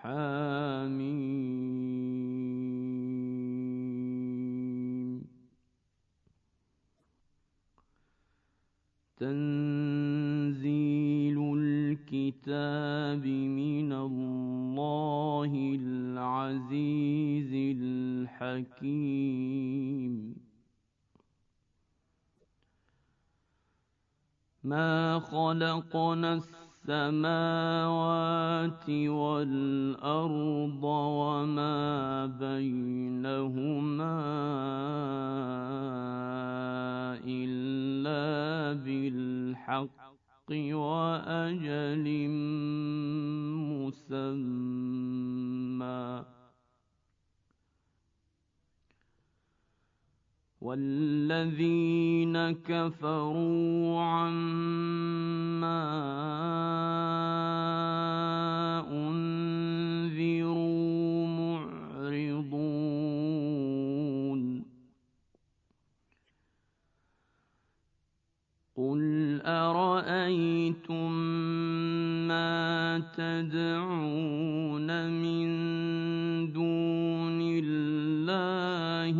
حميم تنزيل الكتاب من الله العزيز الحكيم ما خلقنا السماوات والأرض وما بينهما إلا بالحق وأجل مسمى والذين كفروا عما أنذروا معرضون قل أرأيتم ما تدعون من دون الله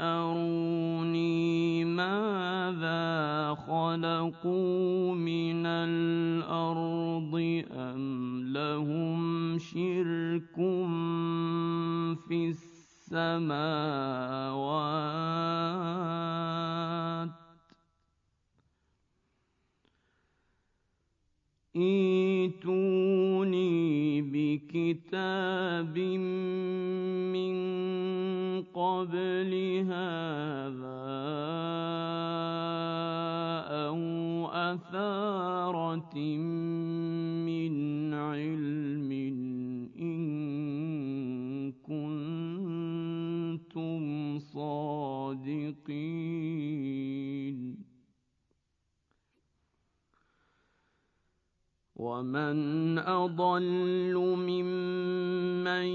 أروني ماذا خلقوا من الأرض أم لهم شرك في السماوات ائتوني بكتاب من قبل هذا أو أثارة من علم إن كنتم صادقين ومن أضل ممن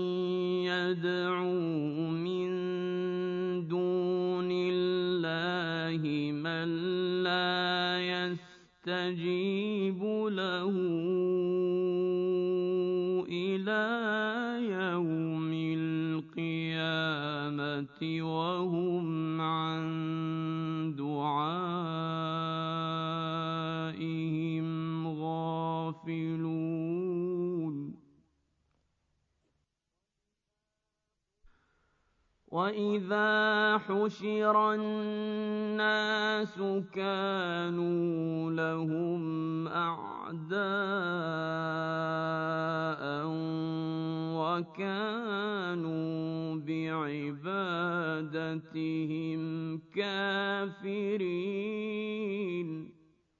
يدعو من دون الله من لا يستجيب له إلى يوم القيامة وهم عن دعائهم غافلون وإذا حشر الناس كانوا لهم أعداء وكانوا بعبادتهم كافرين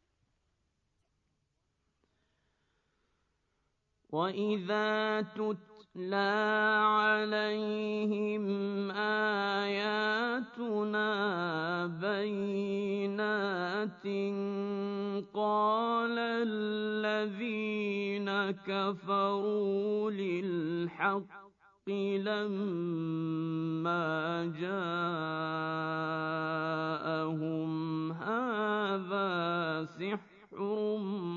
وإذا تتلى عليهم آياتنا بينات قال الذين كفروا للحق لما جاءهم هذا سحر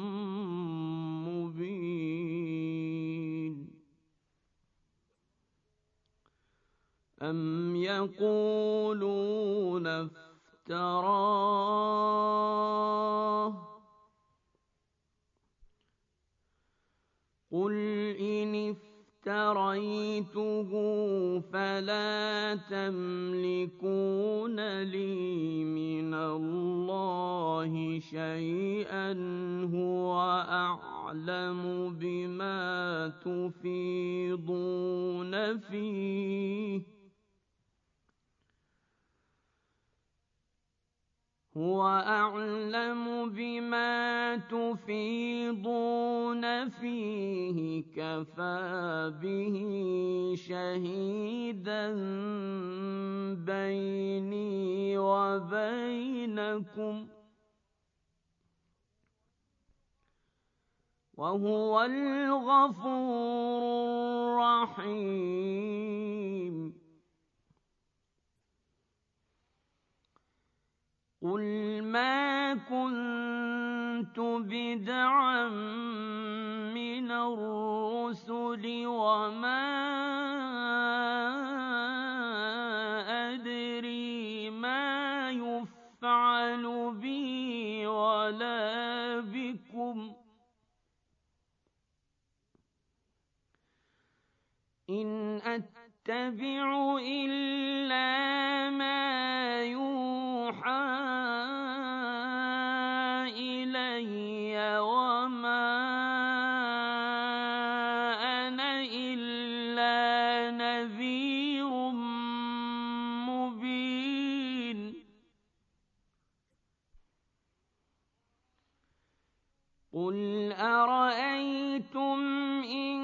مبين أم يقولون افتراه قل إن افتريته فلا تملكون لي من الله شيئا هو أعلم بما تفيضون فيه هو أعلم بما تفيضون فيه كفى به شهيدا بيني وبينكم وهو الغفور الرحيم قل ما كنت بدعا من الرسل وما إن أتبع إلا ما يوحى إلي وما أنا إلا نذير مبين قل أرأيتم إن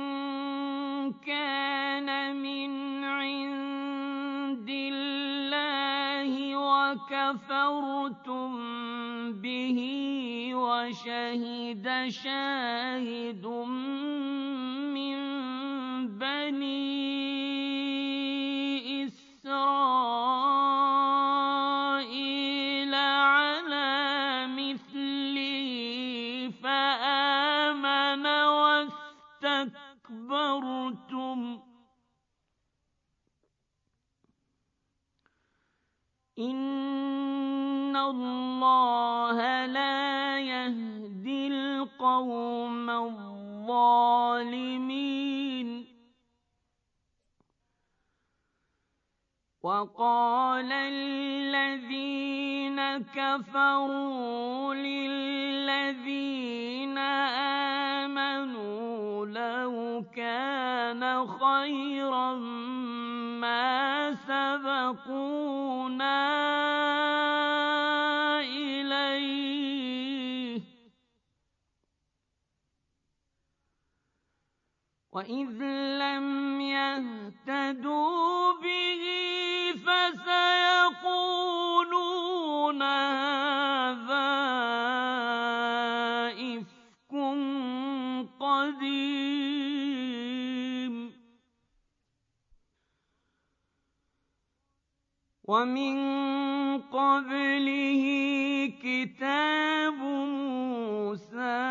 كان من عند الله وكفرتم به وشهد شاهد من بني إسرائيل على مثله فآمن واستكبرتم إن الله لا يهدي القوم الظالمين وقال الذين كفروا للذين آمنوا لو كان خيرا ما سبقونا إليه وإذ لم يهتدوا به فسيقولون هذا إفك قديم ومن قبله كتاب موسى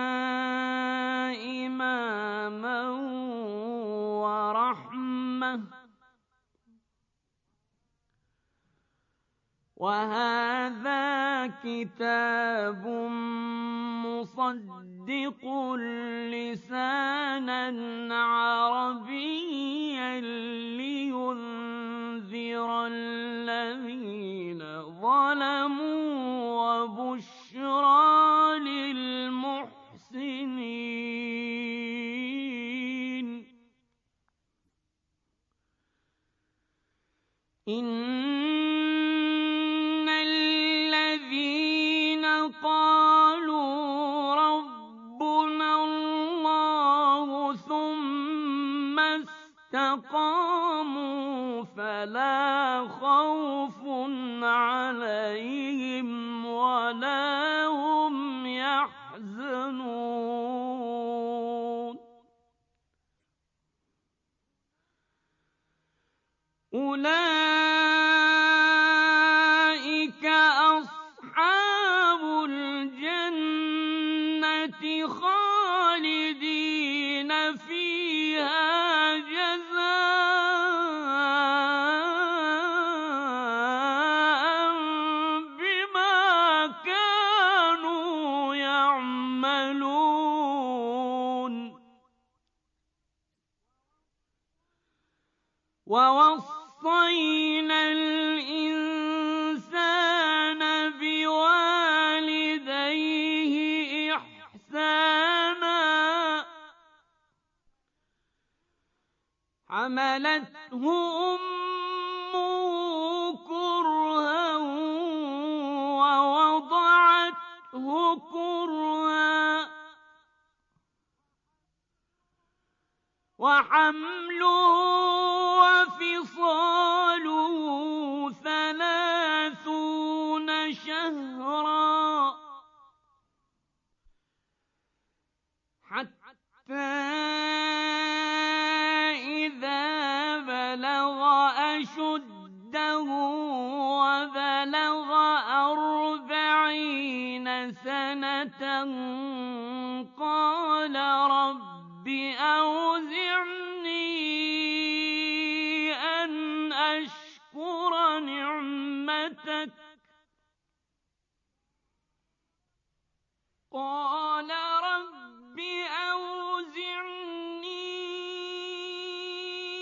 إماما ورحمة وهذا كتاب مصدق لسانا عربيا لينذر الذين ظلموا وبشرى للمحسنين إن الذين قالوا ربنا الله ثم استقاموا فلا خوف عليهم ولا هم يحزنون أولئك أصحاب الجنة خالدين فيها جزاء بما كانوا يعملون ووصينا الإنسان بوالديه إحسانا حملته أمه كرها ووضعته كرها وحمله وفصاله 30 شهرا حتى إذا بلغ أشده وبلغ 40 سنة قال رب أوزعني أن أشكر نعمتك قال رب أوزعني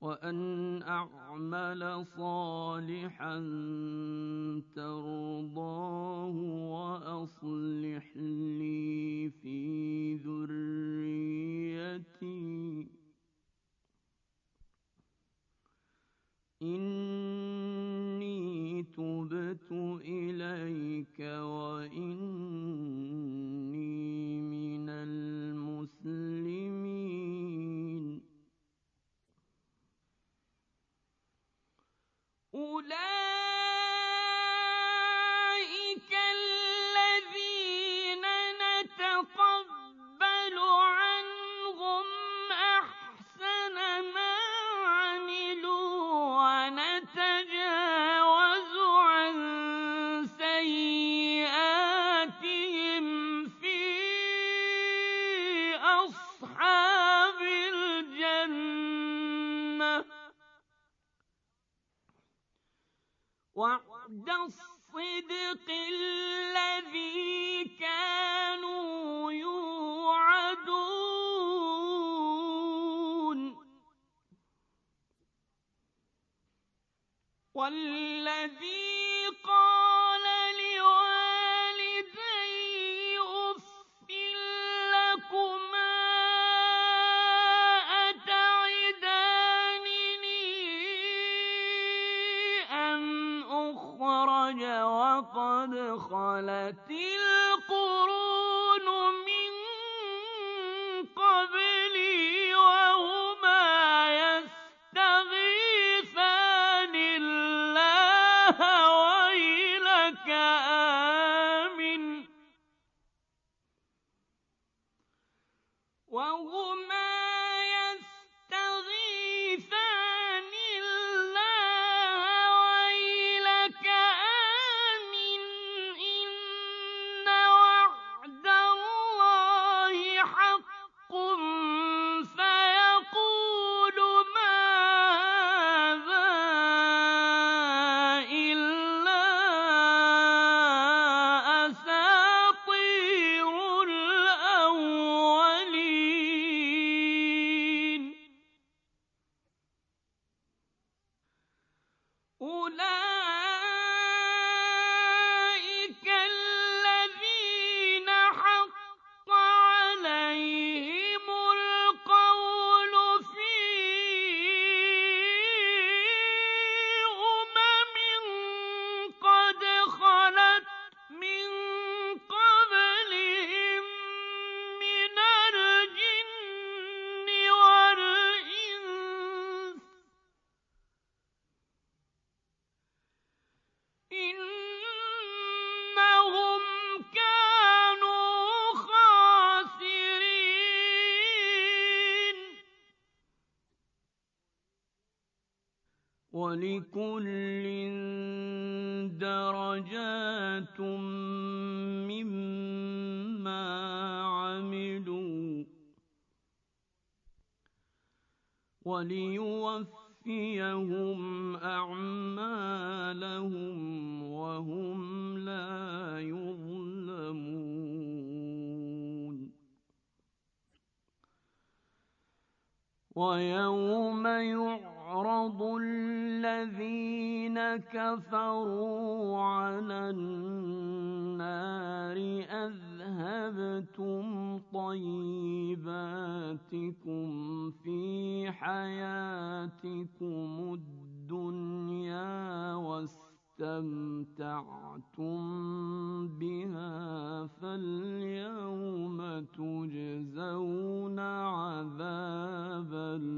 وأن أعمل صالحا ترضاه وأصلح لي في ذريتي إني تبت إليك وإني من المسلمين. أولئك الذين نتقبل عنهم أحسن ما عملوا ونتجاوز عن سيئاتهم في أصحاب الجنة. وعد الصدق الذي كانوا يوعدون. والذي قال لوالديه أف لكما أتعدانني أن أخرج وقد خلت القرون من قبلي وهما يستغيثان الله ويلك آمن إن وعد الله حق فيقول ماذا إلا أساطير الأولين. أولئك الذين حق عليهم القول في قد خلت من قبلهم من الجن والإنس إنهم كانوا خاسرين. ولكل درجات مما عملوا وليوفيهم أعمالهم وهم لا يظلمون. ويوم يعرض الذين كفروا على النار أذهبتم طيباتكم في حياتكم الدنيا واستمتعتم بها فاليوم تجزون عذاب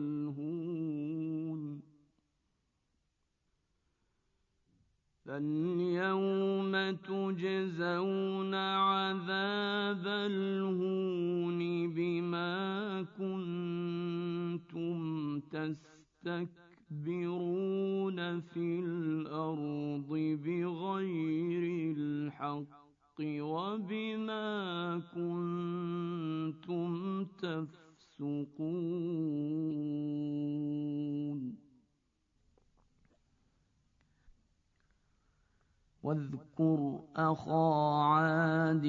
الهون بما كنتم تستكبرون في الأرض بغير الحق وبما كنتم تفسقون. واذكر أخا عاد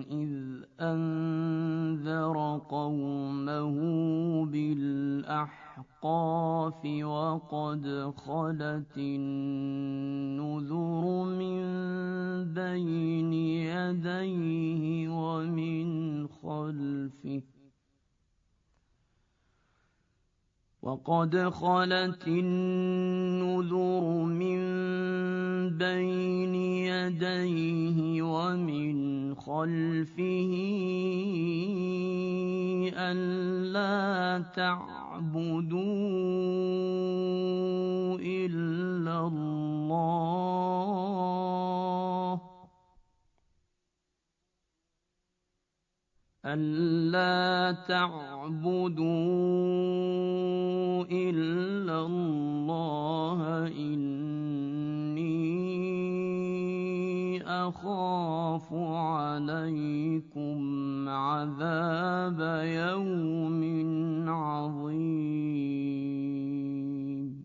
إذ أنذر قومه بالأحقاف الأحقاف وقد خلت النذر من بين يديه ومن خلفه ألا تعبدوا إلا الله إني أخاف عليكم عذاب يوم عظيم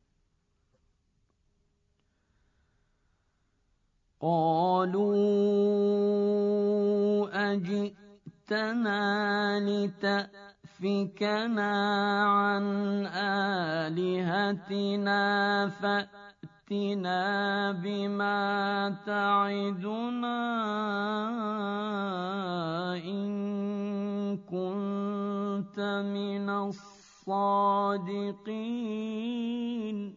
قالوا أجئتنا لتأفكنا عن آلهتنا فأتنا بما تعدنا إن كنت من الصادقين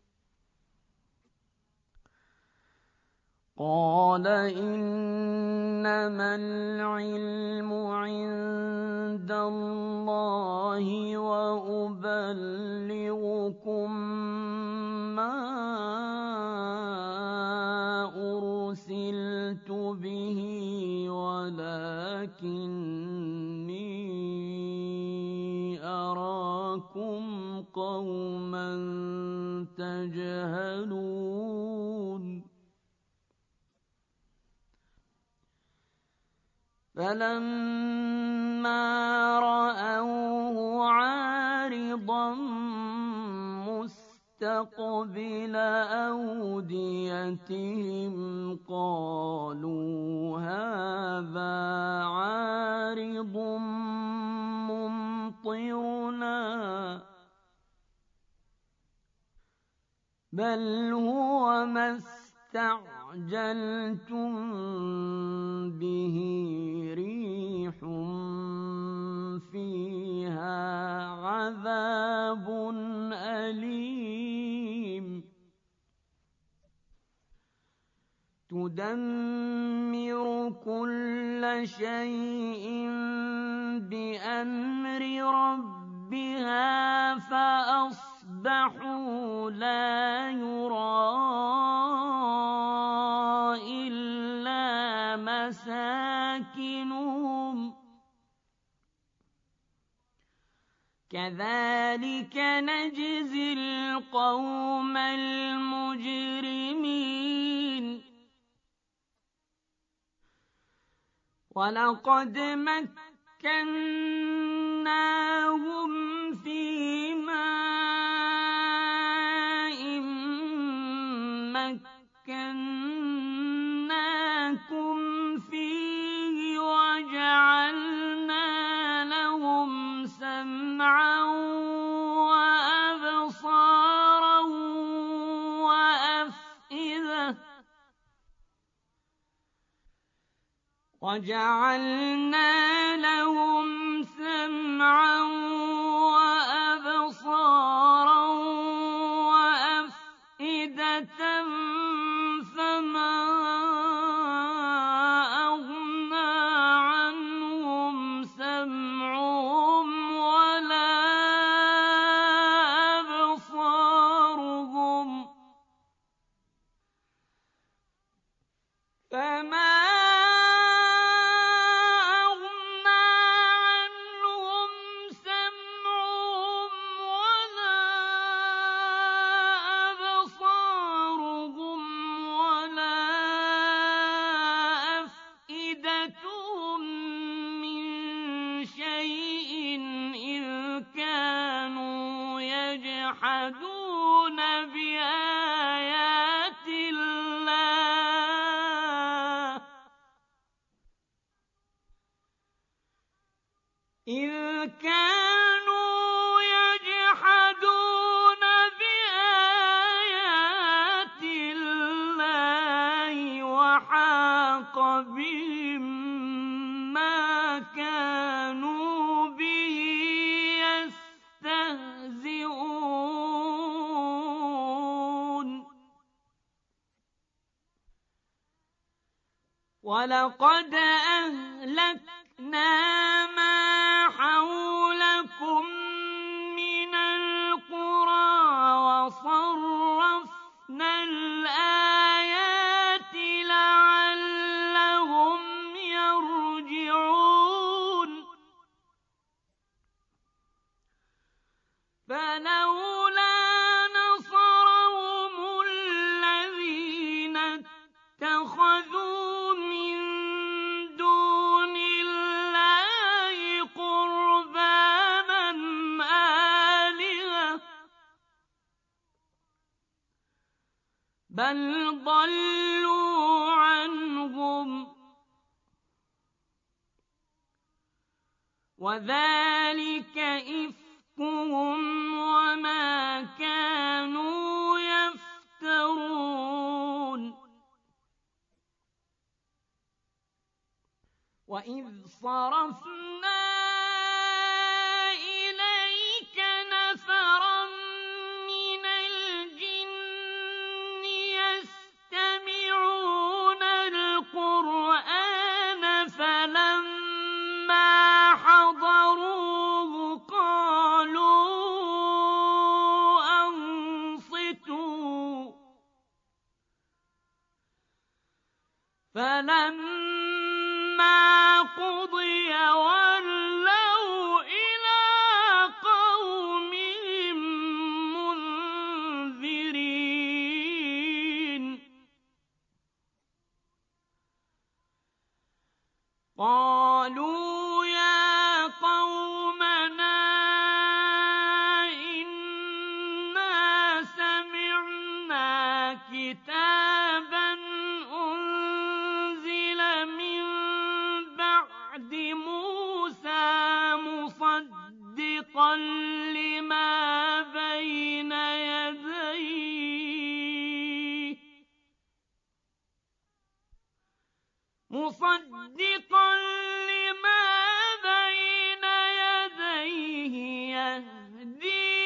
قال إنما العلم عند الله وأبلغكم ما أرسلت به ولكني أراكم قوما تجهلون فلما رأوه عارضا مستقبل أوديتهم قالوا هذا عارض ممطرنا بل هو ما استعجلتم به ريح فيها عذاب أليم تدمر كل شيء بأمر ربها فأصبحوا لا يرى إلا مساكنهم كذلك نجزي القوم المجرمين ولقد مكناهم في ماء مكناكم فيه وجعلنا لهم سمعا وأبصارا وأفئدة فما أغنى عنهم سمعهم ولا أبصارهم أفئدتهم من شيء إذ كانوا يجحدون بآيات الله إذ كانوا يجحدون وَلَقَدْ أَهْلَكْنَا مَا حَوْلَكُم مِّنَ الْقُرَىٰ وَصَرَّفْنَا الْآيَاتِ لَعَلَّهُمْ يَرْجِعُونَ فَلَوْلَا نَصَرَهُمُ الَّذِينَ اتَّخَذُوا مِن دُونِ اللَّهِ قُرْبَانًا آلِهَةً بَلْ ضَلُّوا عَنْهُمْ وَذَلِكَ إِفْكُهُمْ وَمَا كَانُوا يَفْتَرُونَ وَإِذْ صَرَفْنَا إِلَيْكَ نَفَرًا مِّنَ الْجِنِّ يَسْتَمِعُونَ الْقُرْآنَ فَلَمَّا حَضَرُوهُ قَالُوا أَنصِتُوا فَلَمَّا قُضِيَ وَلَّوْا إِلَىٰ قَوْمِهِم مُّنذِرِينَ قَالُوا يَا قَوْمَنَا إِنَّا سَمِعْنَا كِتَابًا أُنزِلَ مِن بَعْدِ مُوسَىٰ مُصَدِّقًا لِّمَا بَيْنَ يَدَيْهِ يَهْدِي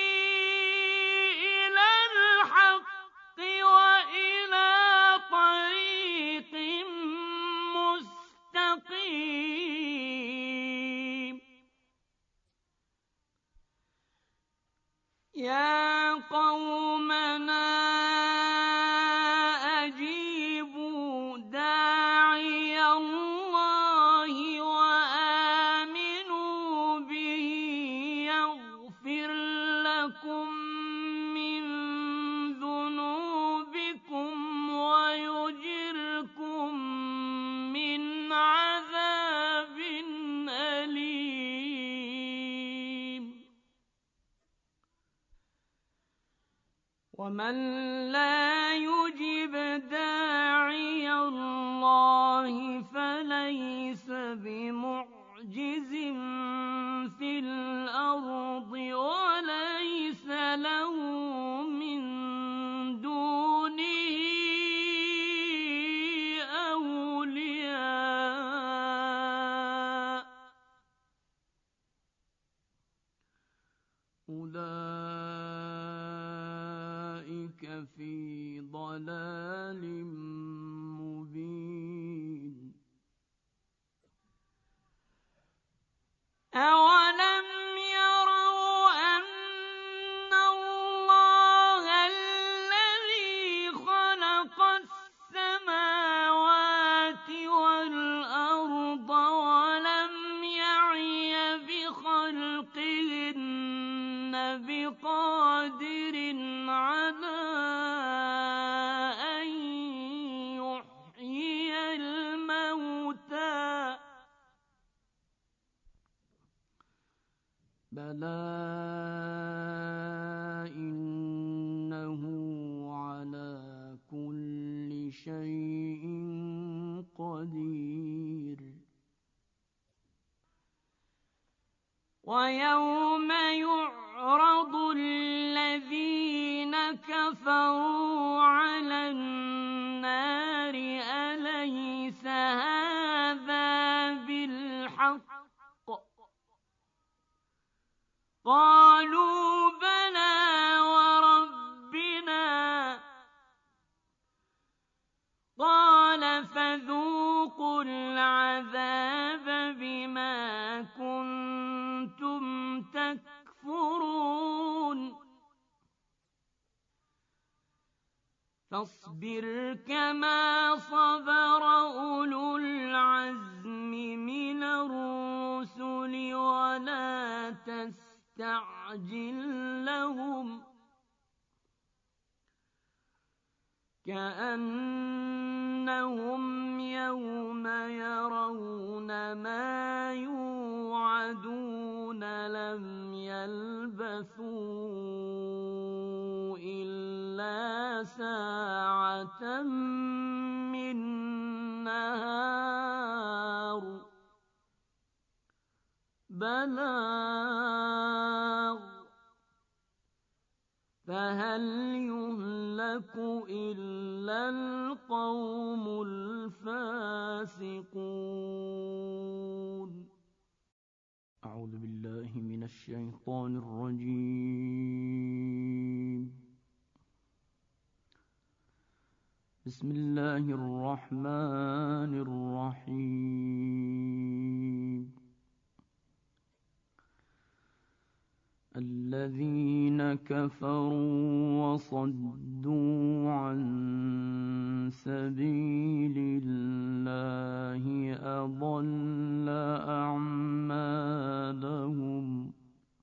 إِلَى الْحَقِّ وَإِلَىٰ طَرِيقٍ مُّسْتَقِيمٍ يَا قَوْمَنَا أَجِيبُوا دَاعِيَ اللَّهِ وَآمِنُوا بِهِ يَغْفِرْ لَكُم مِّن ذُنُوبِكُمْ وَيُجِرْكُم مِّنْ عَذَابٍ أَلِيمٍ وَمَن لَّا يُجِبْ دَاعِيَ اللَّهِ فَلَيْسَ بِمُعْجِزٍ فِي الْأَرْضِ وَلَيْسَ لَهُ مِن دُونِهِ أَوْلِيَاءُ أُولَٰئِكَ فِي ضَلَالٍ مُّبِينٍ أَوَلَمْ يَرَوْا أَنَّ اللَّهَ الَّذِي خَلَقَ السَّمَاوَاتِ وَالْأَرْضَ وَلَمْ يَعْيَ بِخَلْقِهِنَّ بِقَادِرٍ عَلَىٰ أَن يُحْيِيَ الْمَوْتَىٰ بَلَىٰ إِنَّهُ عَلَىٰ كُلِّ شَيْءٍ قَدِيرٌ وَيَوْمَ يُعْرَضُ الَّذِينَ كَفَرُوا عَلَى النَّارِ أَلَيْسَ هَٰذَا بِالْحَقِّ قَالُوا بَلَىٰ وَرَبِّنَا قَالَ فَذُوقُوا فاصبر كما صبر أولو العزم من الرسل ولا تستعجل لهم كأنهم يوم يرون ما يوعدون لم يلبثوا إلا ساعة من نهار بلاغ فهل يهلك إلا القوم الفاسقون. أعوذ بالله من الشيطان الرجيم. بسم الله الرحمن الرحيم. الذين كفروا وصدوا عن سبيل الله أضل أعمالهم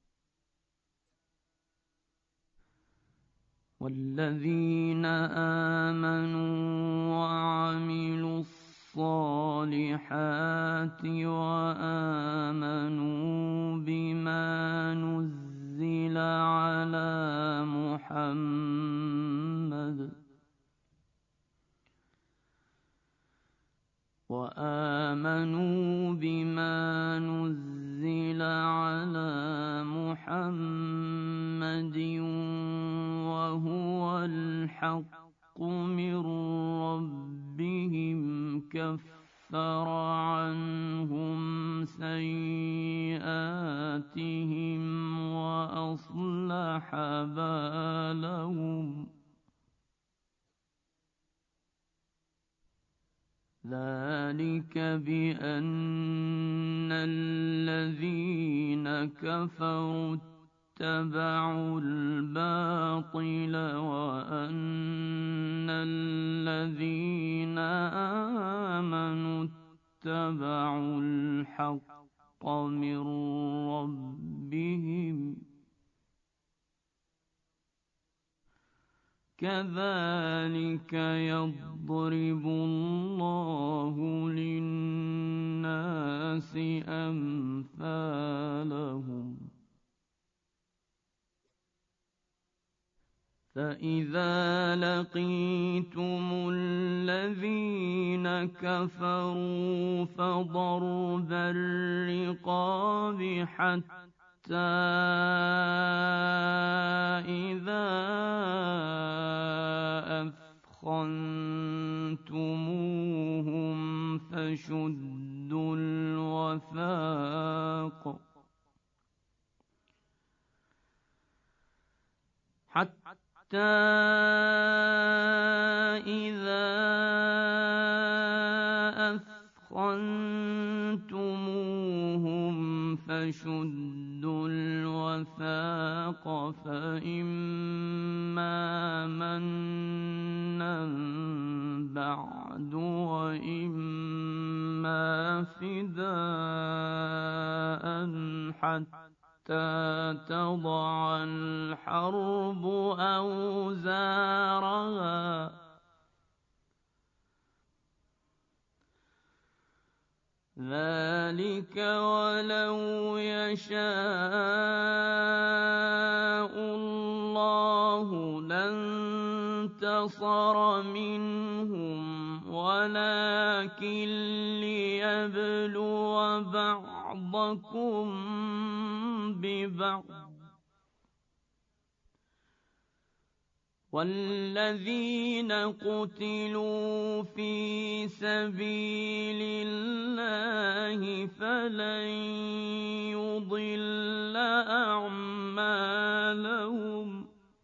والذين آمنوا وعملوا الصالحات وآمنوا بما نزل على محمد وهو الحق من ربهم كفر عنهم سيئاتهم وأصلح بالهم ذلك بأن الذين كفروا اتبعوا الباطل وأن الذين آمنوا اتبعوا الحق من ربهم كذلك يضرب الله للناس أمثالهم فإذا لقيتم الذين كفروا فضرب الرقاب حتى إذا أثخنتموهم فشدوا الوثاق حتى إذا أثخنتموهم فشدوا الوثاق فإما منا بعد وإما فداء حتى تضع الحرب أوزارها ذلك ولو يشاء الله لانتصر منهم ولكن ليبلو بعضكم ببعض والذين قتلوا في سبيل الله فلن يضل أعمالهم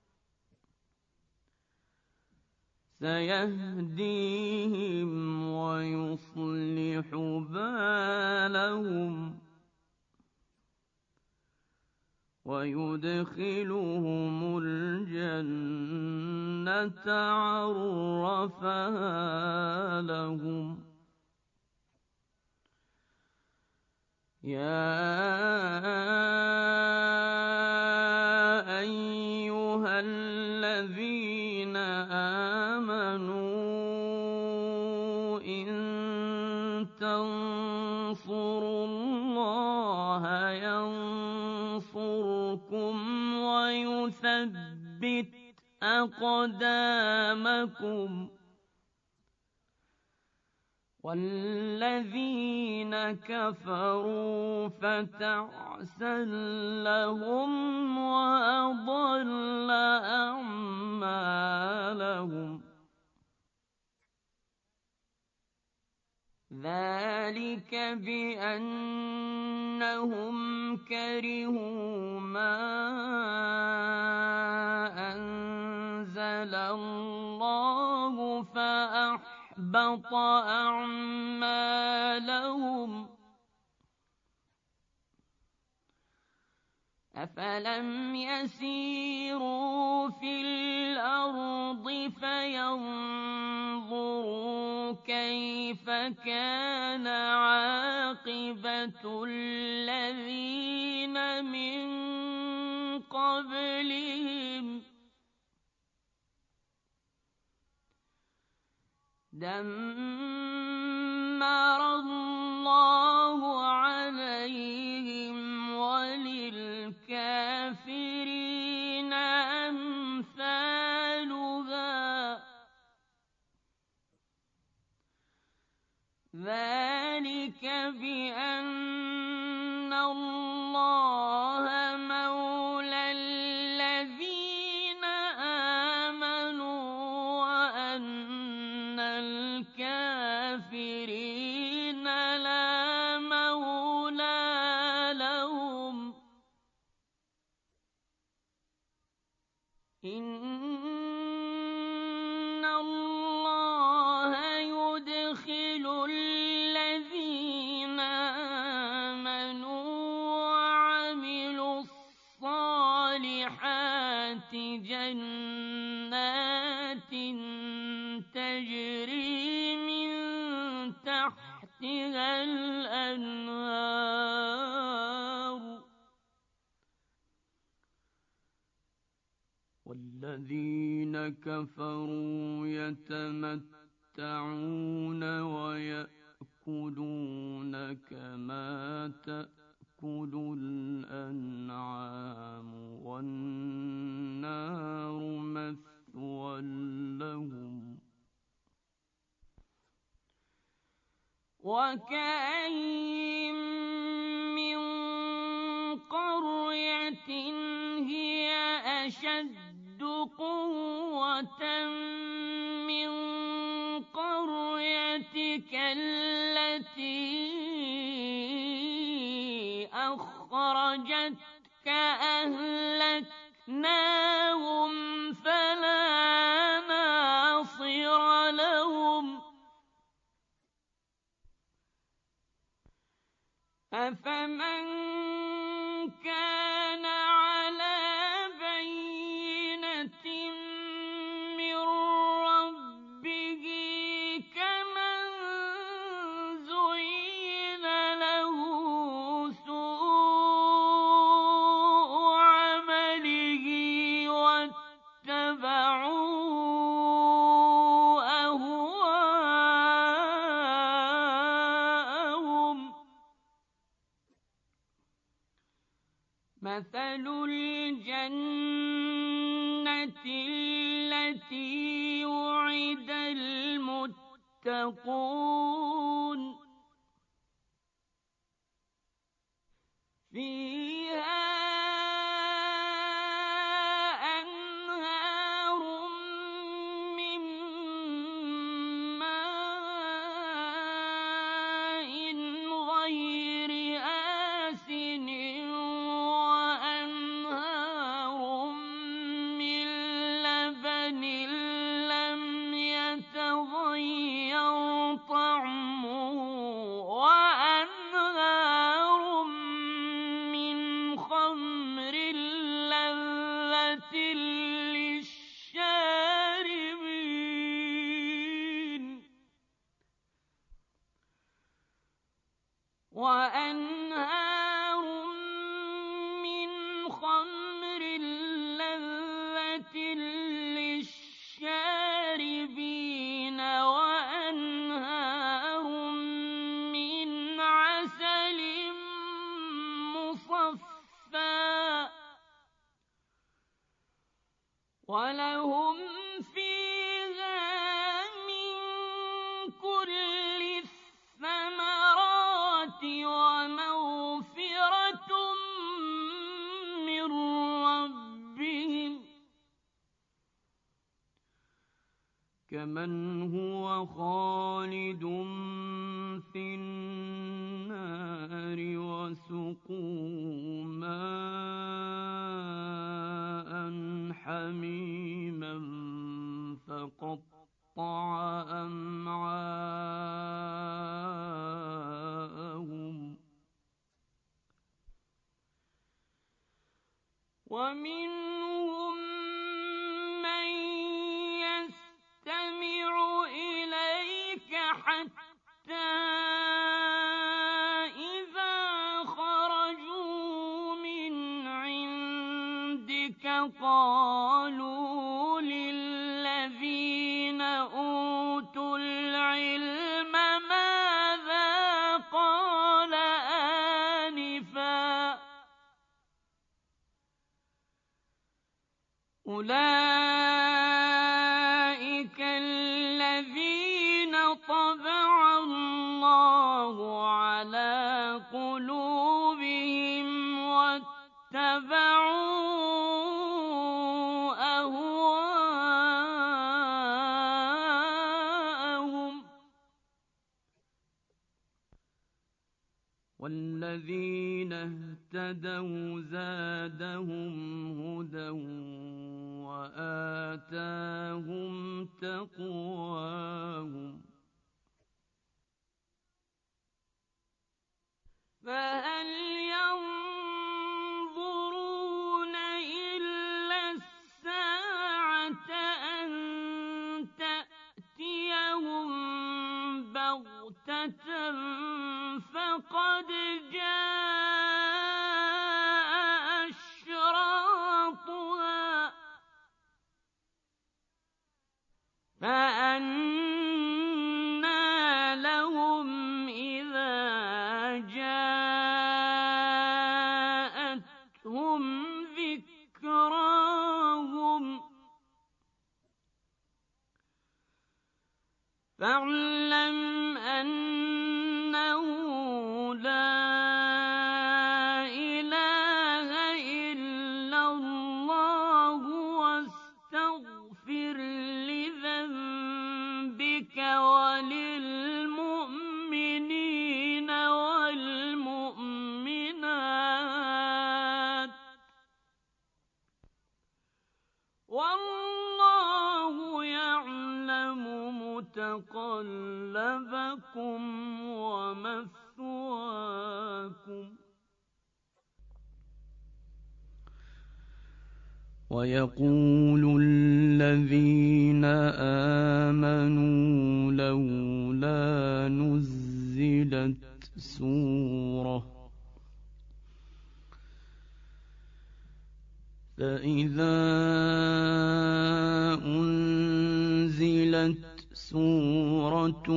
سيهديهم ويصلح بالهم ويدخلهم الجنة عرفها لهم. يا أيها الذين آمنوا إن تنصروا الله ينصركم ويثبت أقدامكم. والذين كفروا فتعسا لهم وأضل أعمالهم. ذلك بأنهم كرهوا ما أنزل الله فأحبط أعمالهم. أفلم يسيروا في الأرض فينظروا كيف كان عاقبة الذين من قبلهم دمر الله عليهم وللكافرين أمثالها. ذلك بأن الله مولى الذين آمنوا وأن الكافرين لا مولى لهم. إن الله يدخل الذين آمنوا وعملوا الصالحات جنات تجري من تحتها الأنهار. والذين كفروا يتمتعون ويأكلون كما تأكل الأنعام والنار مثوى لهم. وكأين من قرية هي أشد قوة من قريتك التي أخرجتك أهلكناهم فلا ناصر لهم. أفمن كان على بينة من ربه كمن زين له سوء عمله واتبعوا أهواءهم. مثل الجنة التي وعد المتقون فيها أنهار من ماء غير آسن وأنهار من لبن لم يتغير طعمه وأنهار من خمر للشاربين وأنهار من خمر لذة للشاربين وأنهار من عسل مصفى ولهم فيها من كل الثمرات ومغفرة من ربهم كمن هو خالد في النار وسقوا ماء حميما فقطع أمعاءهم ومنهم من يستمع إليك حتى إذا خرجوا من عندك قالوا للذين أوتوا العلم ماذا قال آنفا أولئك الذين طبع الله على قلوبهم واتبعوا أهواءهم والذين اهتدوا زادهم هدى وآتاهم تقواهم فهل ينظرون إلا الساعة أن تأتيهم بغتة فقد جاء أشراطها فأنى لهم إذا جاءتهم ذكراهم فاعلم أنه لا إله إلا الله واستغفر لذنبك وللمؤمنين والمؤمنات والله يعلم متقلبكم ومثواكم ويقول الذين آمنوا لولا نزلت سورة فإذا أنزلت سورة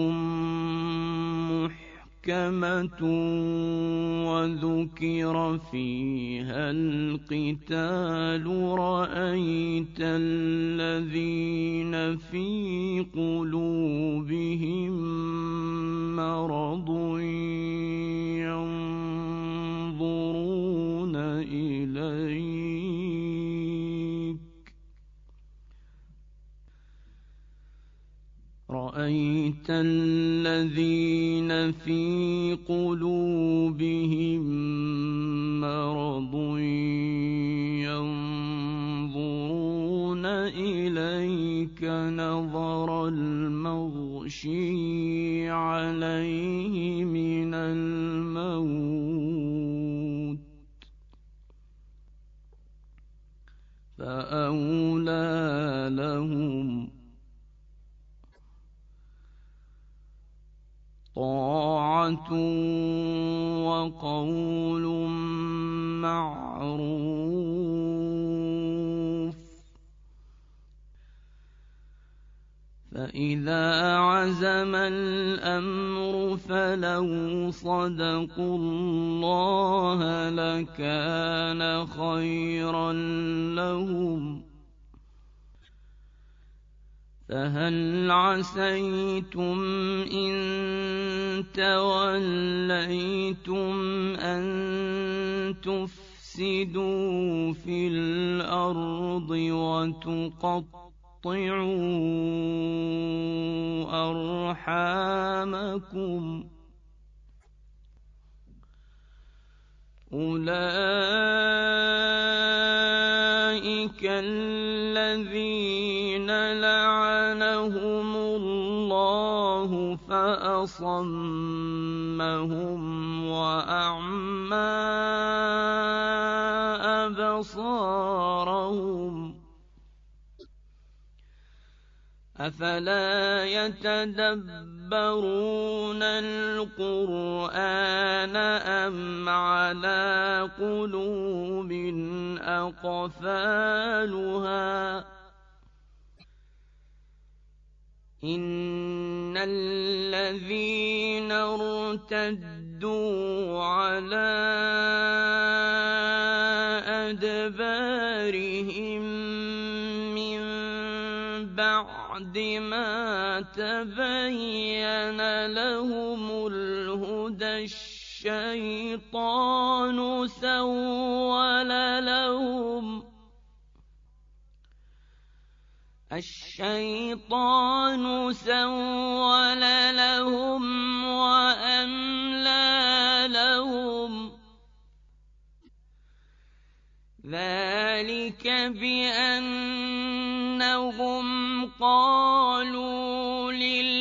محكمة وذكر فيها القتال رأيت الذين في قلوبهم مرض ينظرون إليك رأيت الذين في قلوبهم مرض ينظرون إليك نظر المغشي عليه من الموت فأولى لهم طاعة وقول معروف. فإذا عزم الأمر فلو صدقوا الله لكان خيرا لهم. فهل عسيتم إن توليتم أن تفسدوا في الأرض وتقطعوا أرحامكم؟ أولئك الذين لعنهم الله فأصمهم وأعمى أبصارهم. أفلا يتدبرون القرآن أم على قلوب أقفالها؟ إن الذين ارتدوا على أدبارهم من بعد ما تبين لهم الهدى الشيطان سول لهم وأملى لهم. ذلك بأنهم قالوا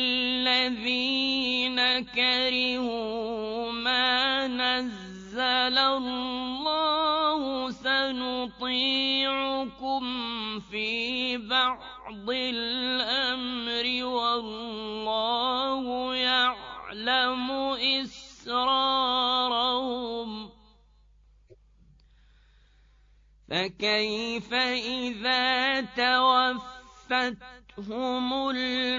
للذين كرهوا ما نزل الله سنطيعكم في بعض الأمر والله يعلم إسرارهم. فكيف إذا توفتهم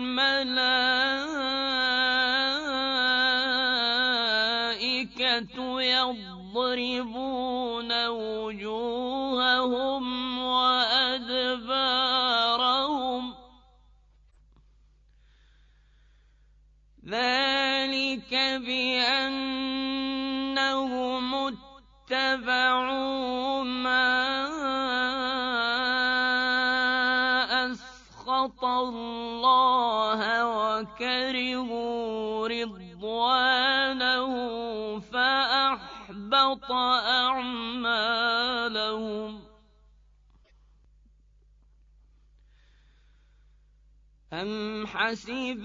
الملائكة يضربون وجوههم وأدبارهم؟ ذلك بأنهم اتبعوا ما أسخط الله وكرهوا رضوانه فأحبط أعمالهم. أم حسب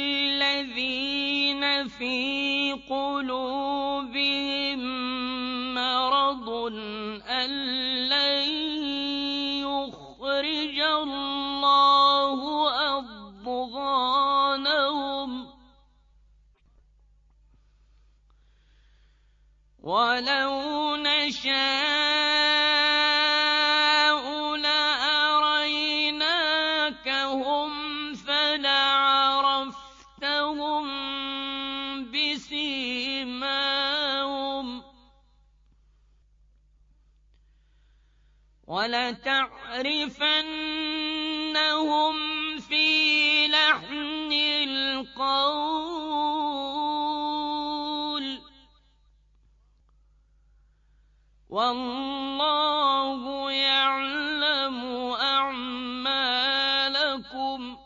الذين في قلوبهم مرض أن لن يخرج الله أضغانهم؟ ولو نشاء لأريناكهم فلعرفتهم بسيماهم ولتعرفنهم في لحن القول والله يعلم أعمالكم.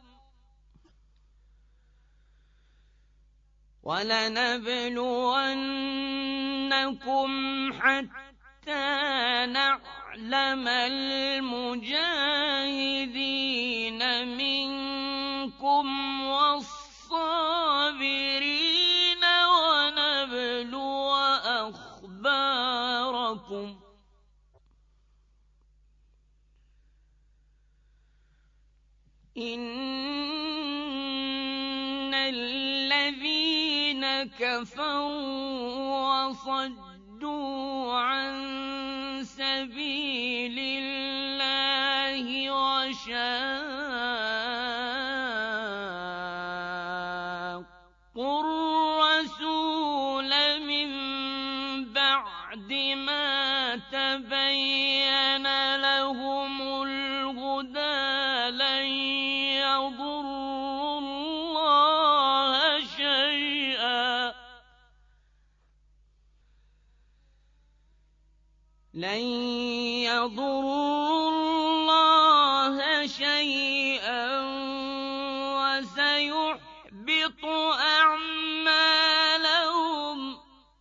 ولنبلونكم حتى نعلم المجاهدين منكم والصابرين ونبلو أخباركم. إن الذين كفروا وصدوا عن سبيل الله وشاقوا الرسول من بعد ما تبين لهم الهدى لن يضروا الله شيئا وسيحبط أعمالهم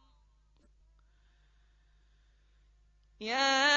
يا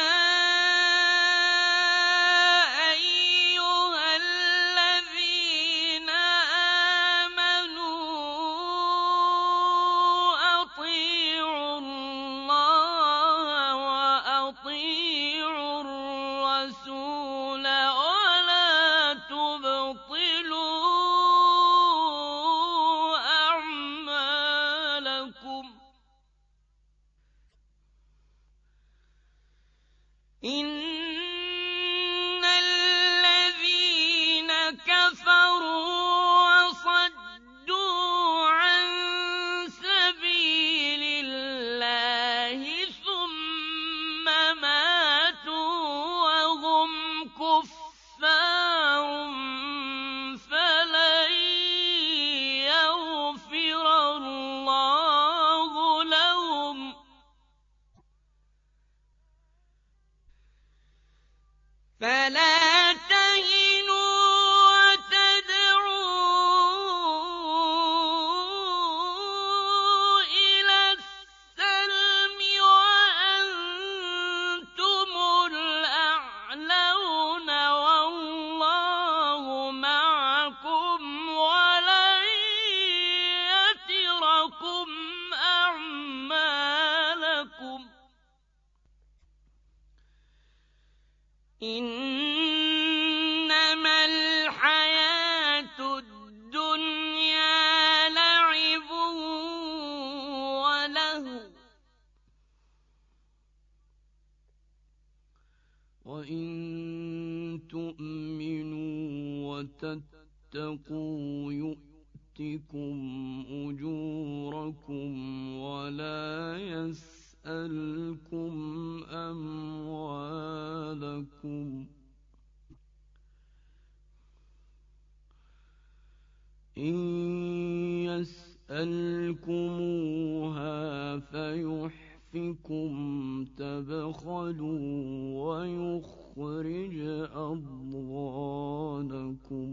إن الذين كفروا وصدوا عن سبيل الله ثم ماتوا وهم كفار فلن يغفر الله لهم فلا تهنوا وتدعوا إلى السلم وأنتم الأعلون والله معكم ولن يتركم أعمالكم إنما الحياة الدنيا لعب ولهو وإن تؤمنوا وتتقوا يؤتكم أجوركم ولا يسألكم أموالكم إن يسألكموها فيحفكم تبخلوا ويخرج أضغانكم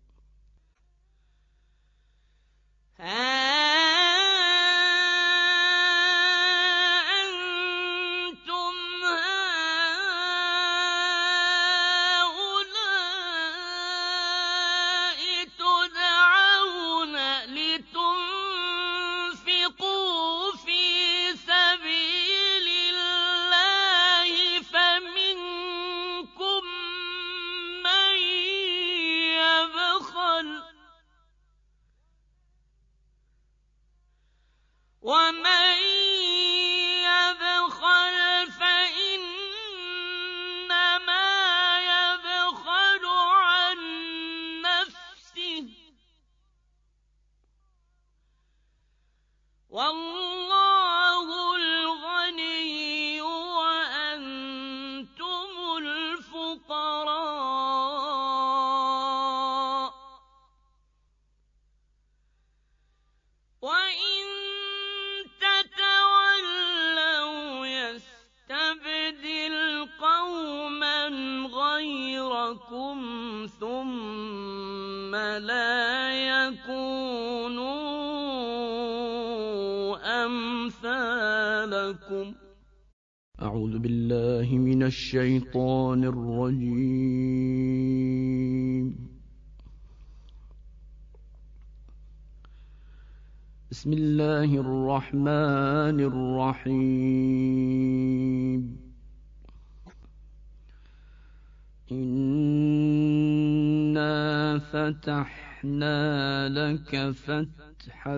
أنتم هؤلاء تدعون لتنفقوا في سبيل الله فمنكم من يبخل ومن يبخل فإنما يبخل عن نفسه والله الغني وأنتم الفقراء وإن تتولوا يستبدل قوما غيركم ثم لا يكونوا أمثالكم أعوذ بالله من الشيطان الرجيم بسم الله الرحمن الرحيم إنا فَتَحْنَا لَكَ فَتْحًا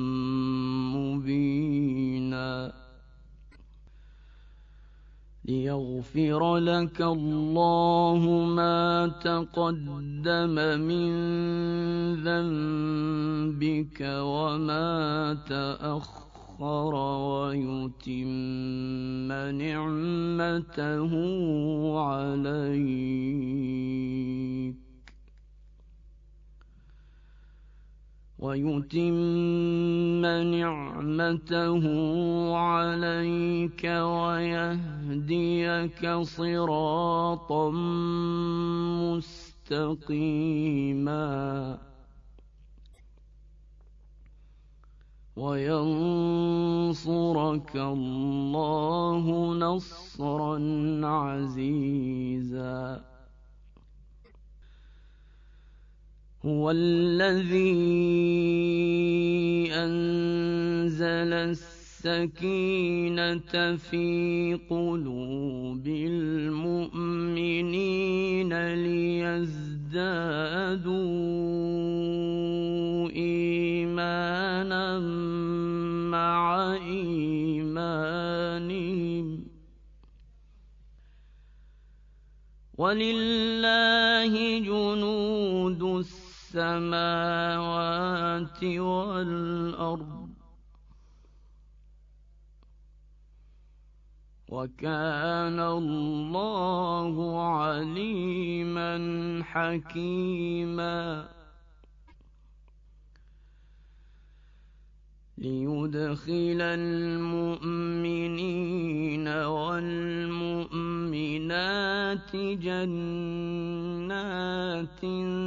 مُّبِينًا لِيَغْفِرَ لَكَ اللَّهُ مَا تَقَدَّمَ مِن ذَنبِكَ وَمَا تَأَخَّرَ وَيُتِمَّ نِعْمَتَهُ عَلَيْكَ وَيَهْدِيَكَ صِرَاطًا مُّسْتَقِيمًا وَيَنصُرَكَ اللَّهُ نَصْرًا عَزِيزًا هُوَ الَّذِي أَنزَلَ السَّكِينَةَ فِي قُلُوبِ الْمُؤْمِنِينَ لِيَزْدَادُوا إِيمَانًا مَّعَ إِيمَانِهِمْ ۗ وَلِلَّهِ جُنُودُ السَّمَاوَاتِ وَالْأَرْضِ ۚ وَكَانَ اللَّهُ عَلِيمًا حَكِيمًا لِيُدْخِلَ الْمُؤْمِنِينَ وَالْمُؤْمِنَاتِ جَنَّاتٍ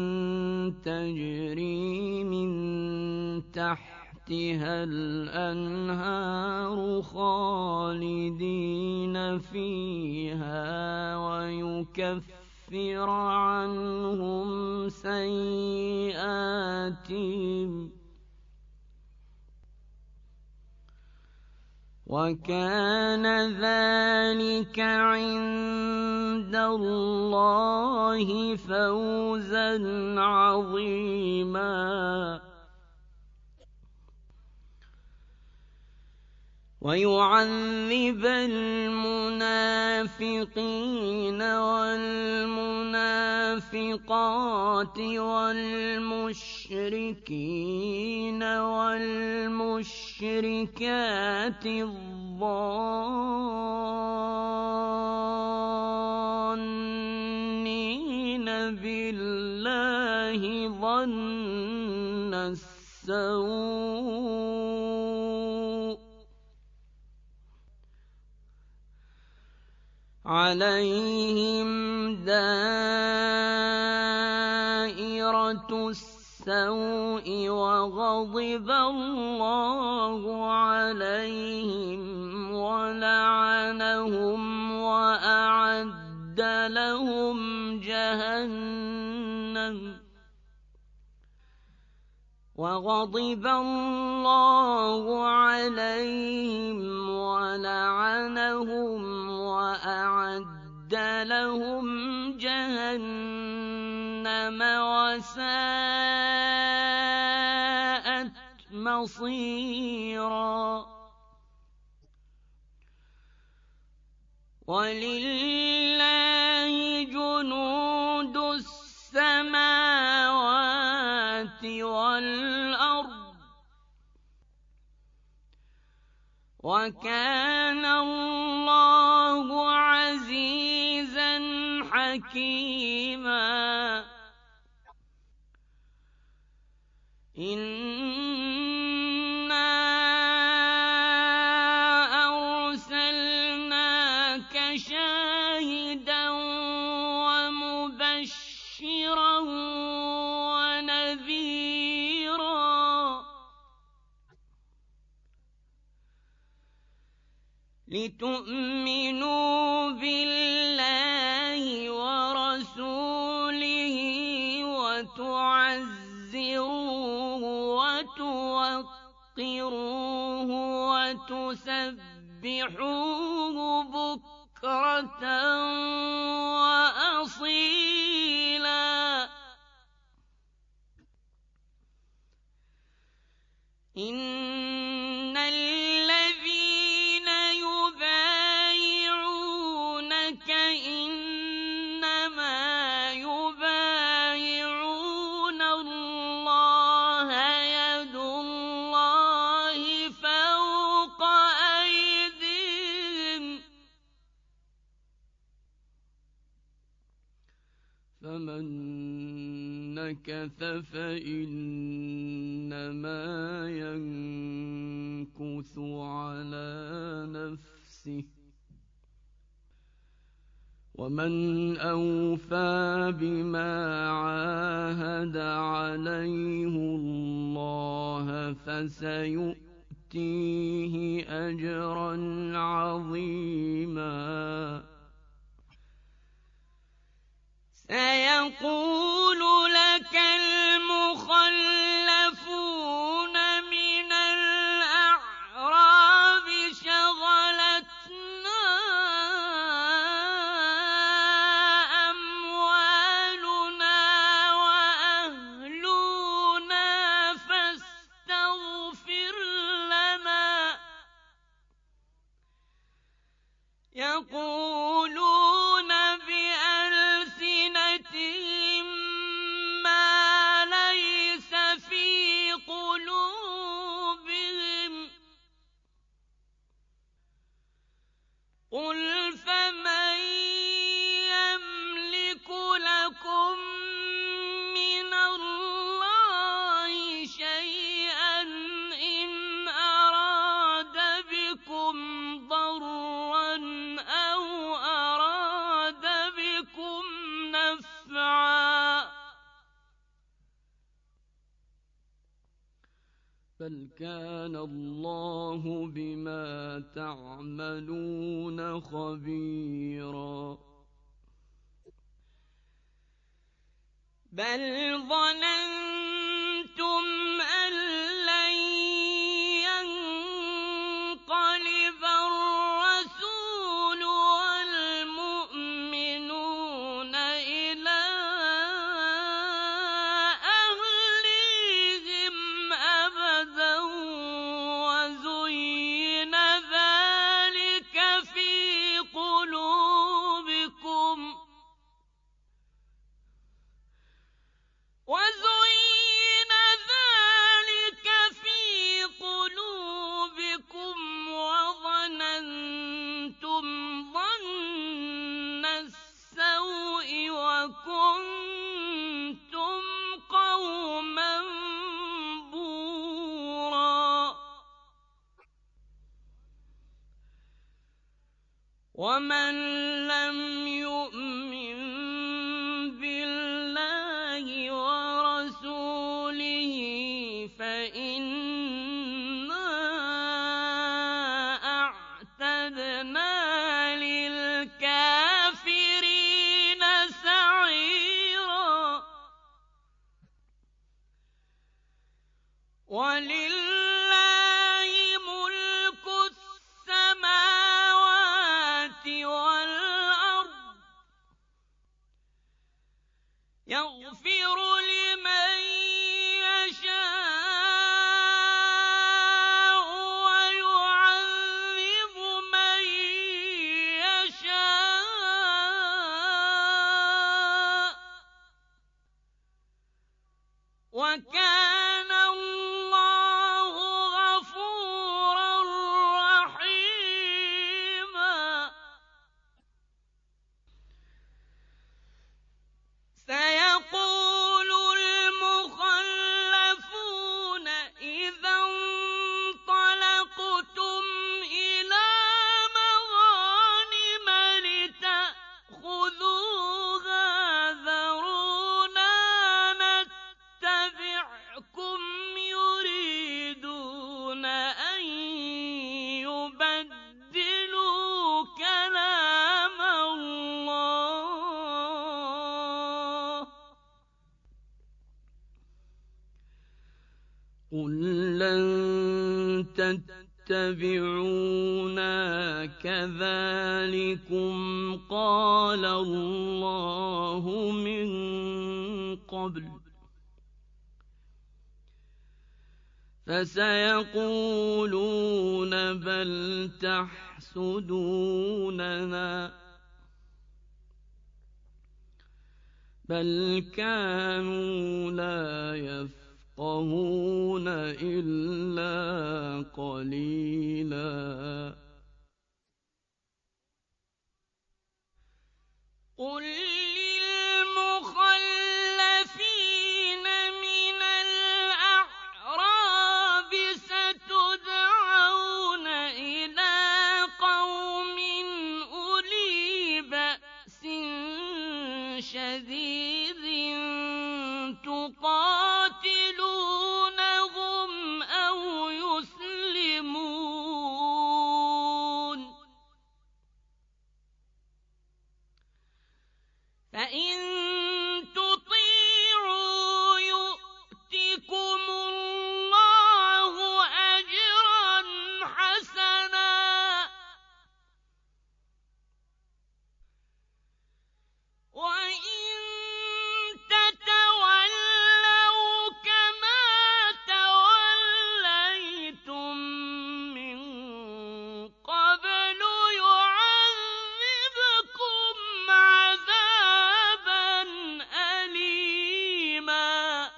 تَجْرِي مِن تَحْتِهَا الْأَنْهَارُ خَالِدِينَ فِيهَا وَيُكَفِّرَ عَنْهُمْ سَيِّئَاتِهِمْ ۚ وَكَانَ ذَلِكَ عِندَ اللَّهِ فَوْزًا عَظِيمًا وَيُعَذِّبَ الْمُنَافِقِينَ وَالْمُنَافِقَاتِ وَالْمُشْرِكِينَ وَالْمُشْرِكَاتِ الظَّانِّينَ بِاللَّهِ ظَنَّ السَّوْءِ عَلَيْهِمْ دَائِرَةُ السَّوْءِ وَغَضِبَ اللَّهُ عَلَيْهِمْ وَلَعَنَهُمْ وَأَعَدَّ لَهُمْ جَهَنَّمَ وَغَضِبَ اللَّهُ عَلَيْهِمْ وَلَعَنَهُمْ وَأَعَدَّ لَهُمْ جَهَنَّمَ وَسَاءَتْ مَصِيرًا وَلِلَّهِ جُنُودُ السَّمَاوَاتِ وَالْأَرْضِ ۚ وَكَانَ اللَّهُ عَزِيزًا حَكِيمًا إِنَّا أَرْسَلْنَاكَ شَاهِدًا وَمُبَشِّرًا وَنَذِيرًا لِتُؤْمِنُوا بِاللَّهِ وَرَسُولِهِ وَتُعَزِّرُوهُ وَتُوَقِّرُوهُ وَتُسَبِّحُوهُ بُكْرَةً وَأَصِيلًا فمن نكث فإنما ينكث على نفسه ومن أوفى بما عاهد عليه الله فسيؤتيه أجرا عظيما سيقول لك المخلفون من الأعراب شغلتنا أموالنا وأهلنا فاستغفر لنا يقولون بألسنتهم ما ليس في قلوبهم قل فمن يملك لكم من الله شيئا إن أراد بكم ضرا أو أراد بكم نفعا بل كان الله بما تعملون خبيرا بل ظننتم أن لن ينقلب الرسول والمؤمنون إلى أهليهم أبدا وزين ذلك في قلوبكم وظننتم ظن السوء وكنتم قوما بورا ومن لم يؤمن بالله ورسوله فإنا أعتدنا للكافرين سعيرا ولله ملك السماوات والأرض يغفر لمن يشاء ويعذب من يشاء وكان الله غفورا رحيما سيقول المخلفون إذا انطلقتم إلى مغانم لتأخذوها ذرونا نتبعكم يريدون أن يبدلوا كلام الله قل لن تتبعونا كذلكم قال الله من قبل فسيقولون بل تحسدوننا بل كانوا لا يفقهون إلا قليلا قل للمخلفين شديد تقاتلونهم أو يسلمون فإن تطيعوا يؤتكم الله أجرا حسنا وإن تتولوا كما توليتم من قبل يعذبكم عذابا أليما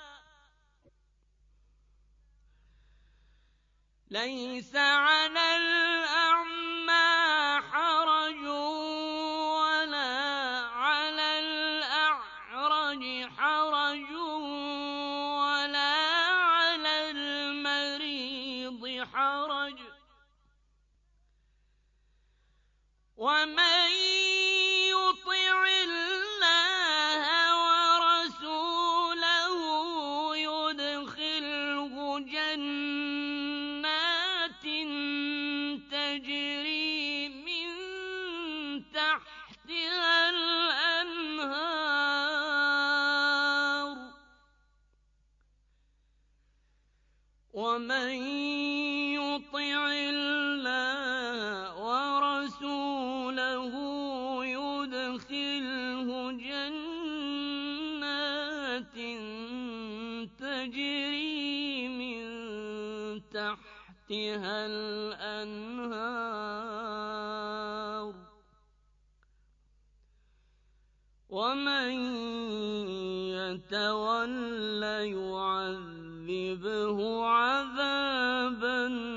ليس على الأعمى حرج ولا على الأعرج حرج ولا على المريض حرج ومن يطع الله ورسوله يدخله جنات تجري من تحتها الأنهار ومن يطع الله ورسوله يدخله جنات تجري من تحتها الأنهار ومن يتول يعذبه عذابا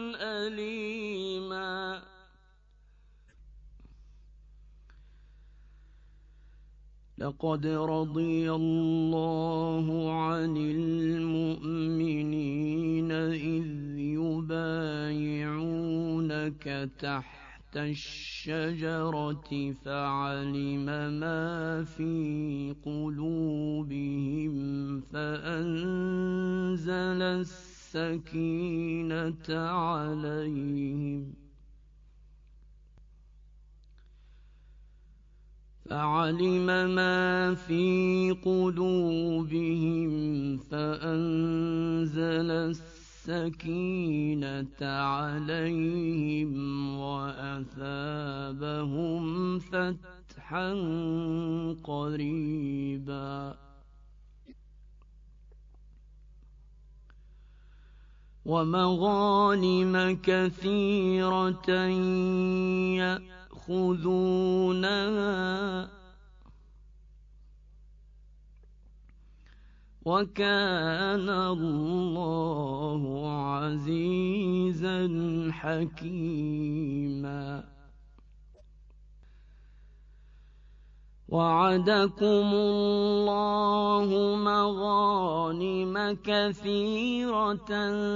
أليما لقد رضي الله عن المؤمنين إذ يبايعونك تحت الشجرة فعلم ما في قلوبهم فأنزل السكينة عليهم فعلم ما في قلوبهم فأنزل السكينة عليهم وأثابهم فتحا قريبا ومغانم كثيرة يأخذونها وكان الله عزيزا حكيما وعدكم الله مغانم كثيرة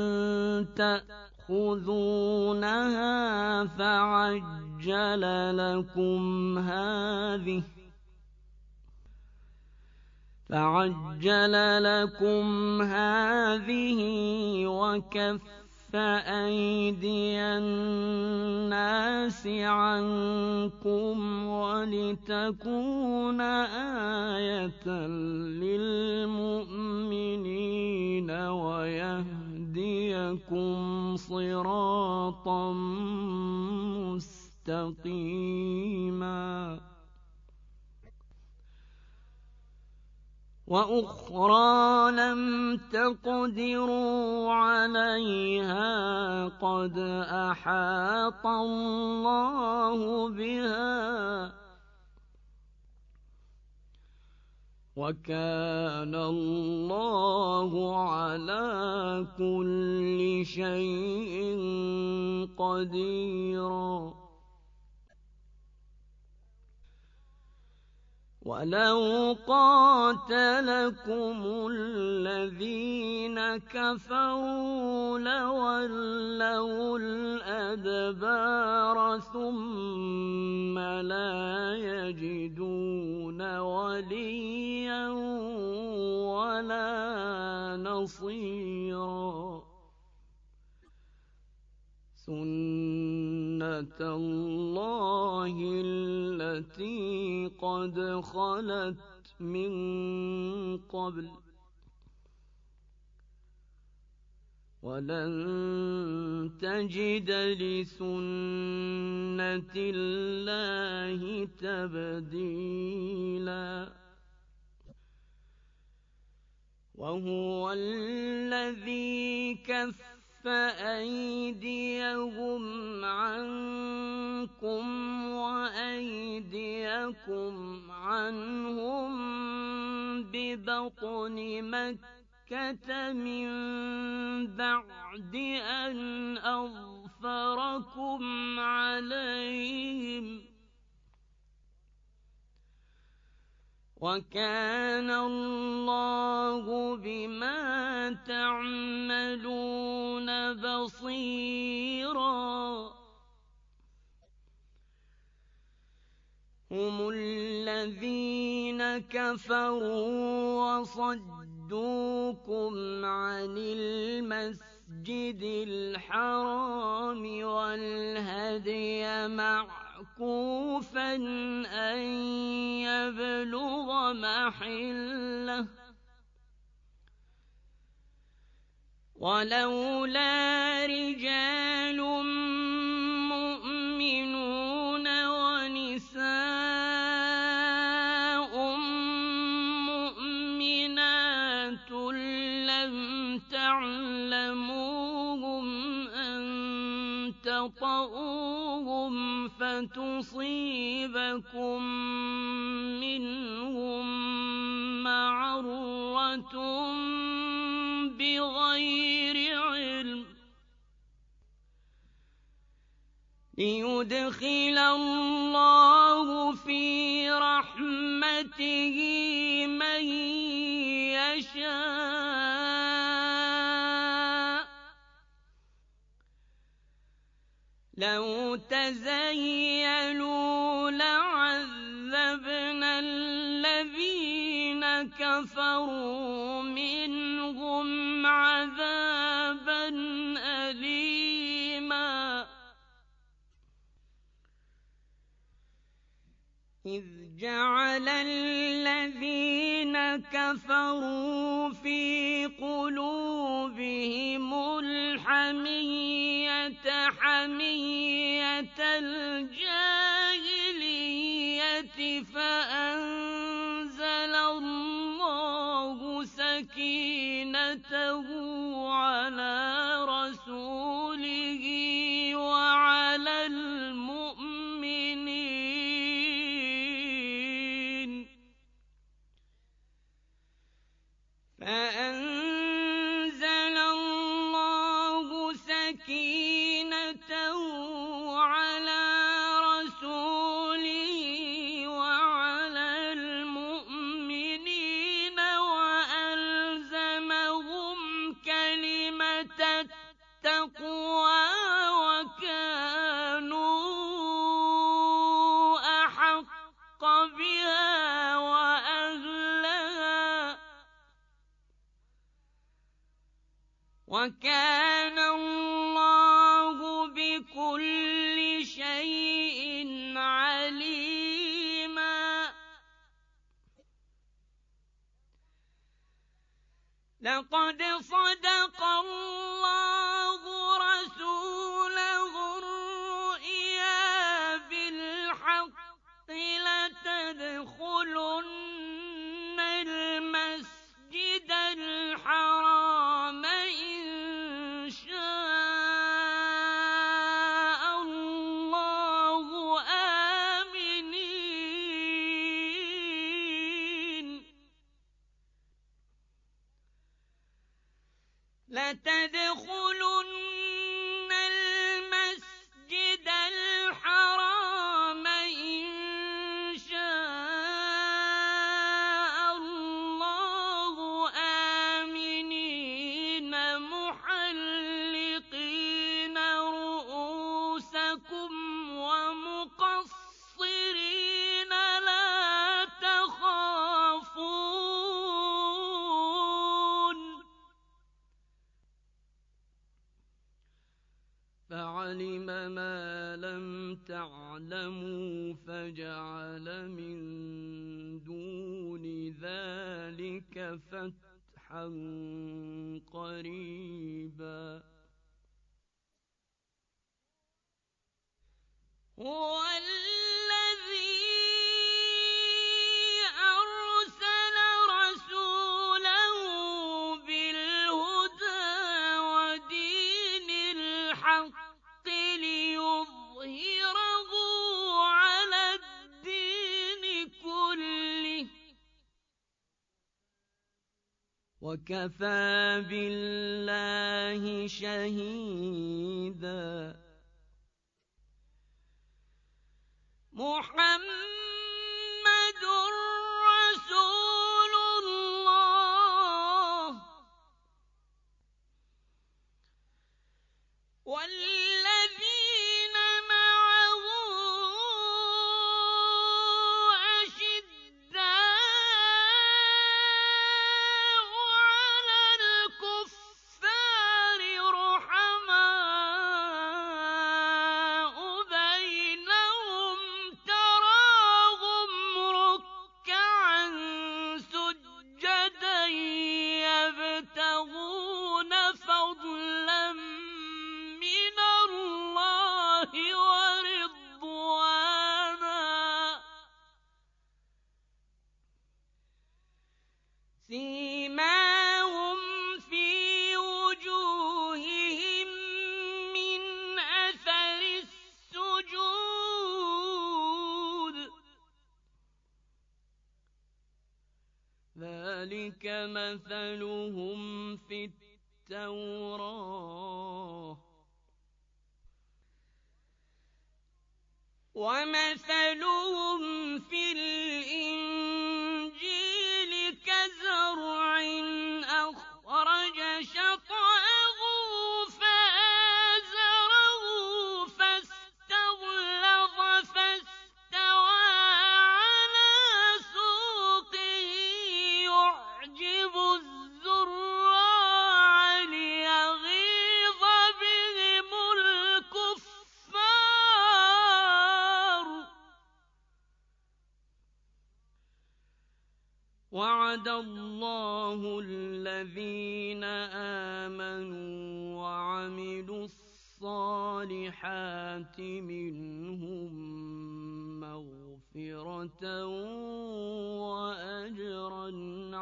تأخذونها فعجل لكم هذه وكف أيدي الناس عنكم ولتكون آية للمؤمنين ويهديكم صراطا مستقيما وأخرى لم تقدروا عليها قد أحاط الله بها وكان الله على كل شيء قديرا وَلَوْ قَاتَلَكُمُ الَّذِينَ كَفَرُوا لَوَلَّوُا الْأَدْبَارَ ثُمَّ لَا يَجِدُونَ وَلِيًّا وَلَا نَصِيرًا سُنَّةَ اللَّهِ الَّتِي قَدْ خَلَتْ مِن قَبْلُ وَلَن تَجِدَ لِسُنَّةِ اللَّهِ تَبْدِيلًا وَهُوَ الَّذِي كَفَّ أَيْدِيَهُمْ عَنكُمْ وَأَيْدِيَكُمْ عَنْهُم بِبَطْنِ مَكَّةَ مِن بَعْدِ أَنْ أَظْفَرَكُمْ عَلَيْهِمْ وَكَانَ اللَّهُ بِمَا تَعْمَلُونَ بَصِيرًا هُمُ الَّذِينَ كَفَرُوا وَصَدُّوكُمْ عَنِ الْمَسْجِدِ الْحَرَامِ وَالْهَدْيَ مَعْكُوفًا أَن يَبْلُغَ مَحِلَّهُ وَلَوْلَا رِجَالٌ مُّؤْمِنُونَ وَنِسَاءٌ مُّؤْمِنَاتٌ لَّمْ تَعْلَمُوهُمْ أَن تَطَئُوهُمْ فَتُصِيبَكُم مِّنْهُم مَّعَرَّةٌ بِغَيْرِ عِلْمٍ لِّيُدْخِلَ اللَّهُ فِي رَحْمَتِهِ مَن يَشَاءُ لَوْ تَزَيَّلُوا لَعَذَّبْنَا الَّذِينَ كَفَرُوا مِنْهُمْ عَذَابًا أَلِيمًا إِذْ جَعَلَ الَّذِينَ كَفَرُوا فِي قُلُوبِهِمُ الْحَمِيَّةَ حَمِيَّةَ الْجَاهِلِيَّةِ فَأَنزَلَ اللَّهُ سَكِينَتَهُ عَلَىٰ رَسُولِهِ وَعَلَى الْمُؤْمِنِينَ فَأَنزَلَ اللَّهُ سَكِينَتَهُ عَلَىٰ رَسُولِهِ وَعَلَى الْمُؤْمِنِينَ وَأَلْزَمَهُمْ كَلِمَةَ التَّقْوَىٰ وَكَانُوا أَحَقَّ بِهَا وَأَهْلَهَا وَكَانَ اللَّهُ بِكُلِّ شَيْءٍ عَلِيمًا لَقَدْ صَدَقَ اللَّهُ رَسُولَهُ الرُّؤْيَا بِالْحَقِّ لَتَدْخُلُنَّ الْمَسْجِدَ الْحَرَامَ إِن شَاءَ اللَّهُ آمِنِينَ لَتَدْخُلُنَّ الْمَسْجِدَ الْحَرَامَ إِن شَاءَ تعلموا فجعل من دون ذلك فتحا قريبا هو الذي أرسل رسوله بالهدى ودين الحق ليظهره على الدين كله وكفى بالله شهيدا محمد رسول الله والذين معه أشداء على الكفار رحماء بينهم تراهم ركعا سجدا يبتغون فضلا من الله ورضوانا سيماهم في وجوههم من أثر السجود ذلك مثلهم في التوراة ومثلهم في الإنجيل كزرع أخرج شطأه فآزره فاستغلظ فاستوى على سوقه يعجب الزراع ليغيظ بهم الكفار وعد الله الذين آمنوا وعملوا الصالحات منهم مغفرة وأجرا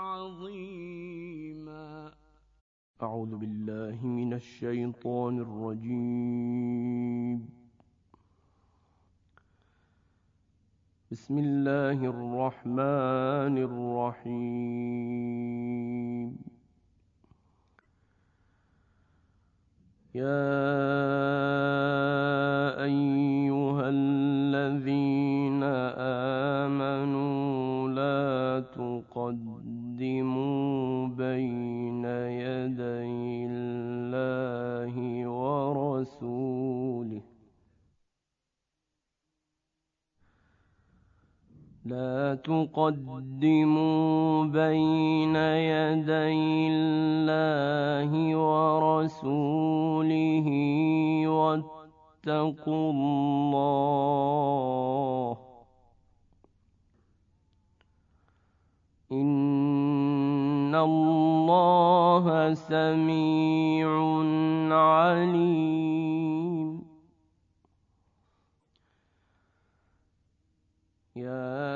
عظيما أعوذ بالله من الشيطان الرجيم بسم الله الرحمن الرحيم يا أيها الذين آمنوا لا تقدموا بين يدي الله ورسوله لا تقدموا بين يدي الله ورسوله واتقوا الله إن الله سميع عليم يا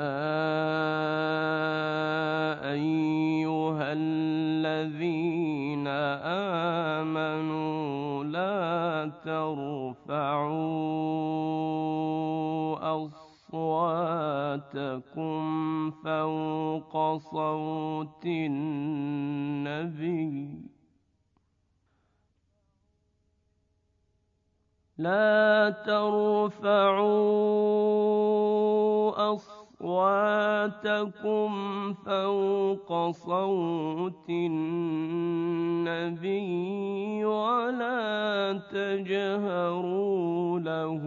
أيها الذين آمنوا لا ترفعوا أصواتكم فوق صوت النبي لا ترفعوا أصواتكم فوق صوت النبي ولا تجهروا له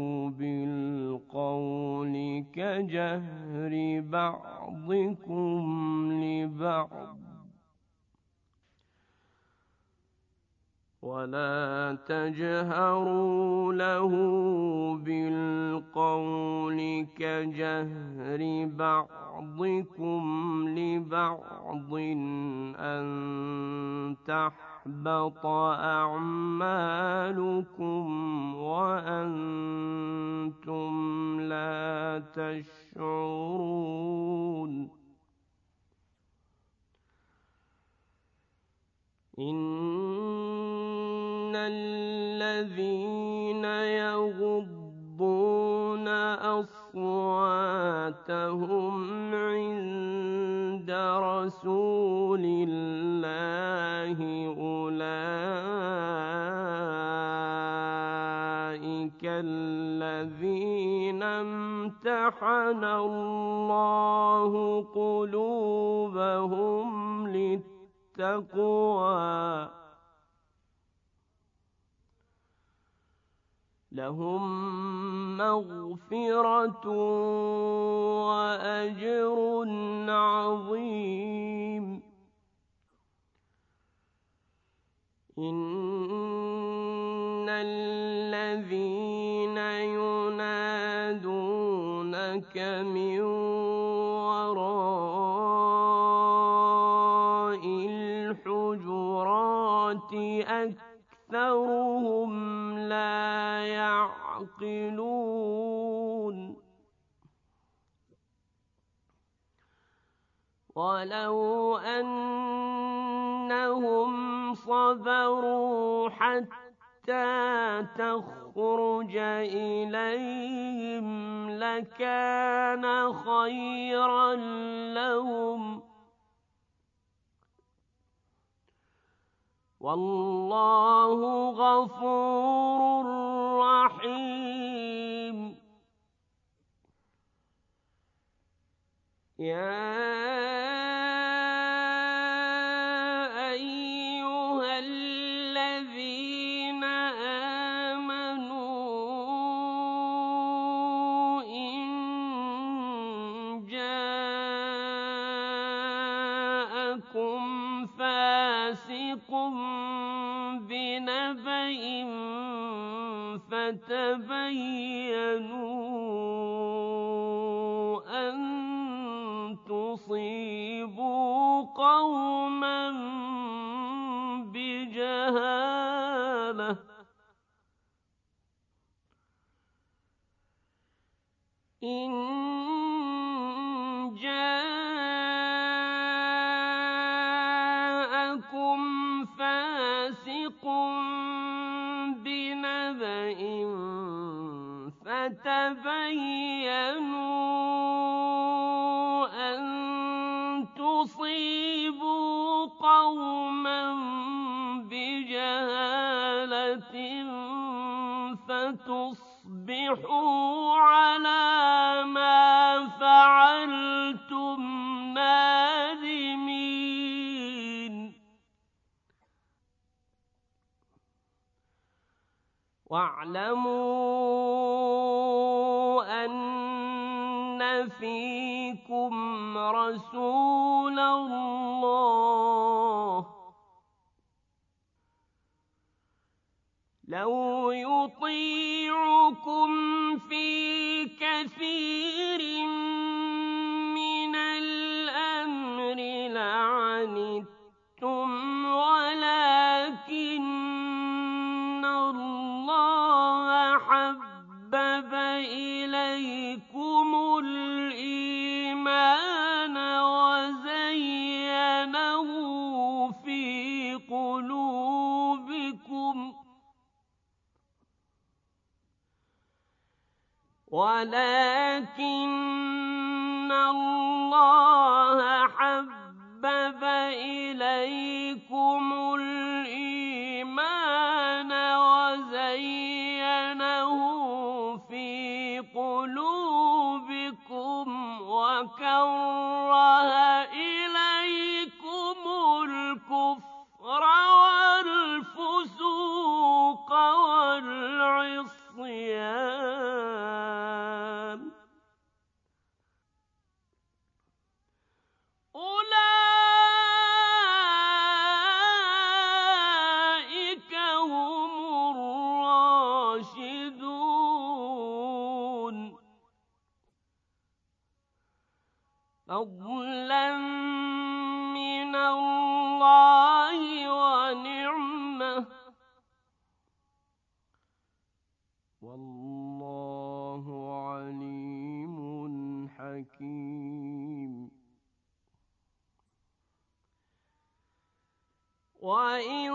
بالقول كجهر بعضكم لبعض ولا تجهروا له بالقول كجهر بعضكم لبعض أن تحبط أعمالكم وأنتم لا تشعرون إن الذين يغضون أصواتهم عند رسول الله أولئك الذين امتحن الله قلوبهم للتقوى لهم مغفرة وأجر عظيم إن الذين ينادونك من وراء الحجرات أكثرهم لا يعقلون ولو أنهم صبروا حتى تخرج إليهم لكان خيرا لهم والله غفور رحيم يا أيها الذين آمنوا إن جاءكم فاسق بنبأ فتبينوا أن تصيبوا قوما بجهالة إن جاءكم فاسق بنبأ فتبينوا أن تصيبوا قوما بجهالة فتصبحوا على ما فعلتم نادمين واعلموا أن فيكم رسول الله لو يطيعكم في كثير من الأمر لعنتم ولكن الله حبب إليكم الإيمان وزينه في قلوبكم ولكن الله حبب إليكم الإيمان وزينه في قلوبكم وكره إليكم الكفر والفسوق والعصيان وإن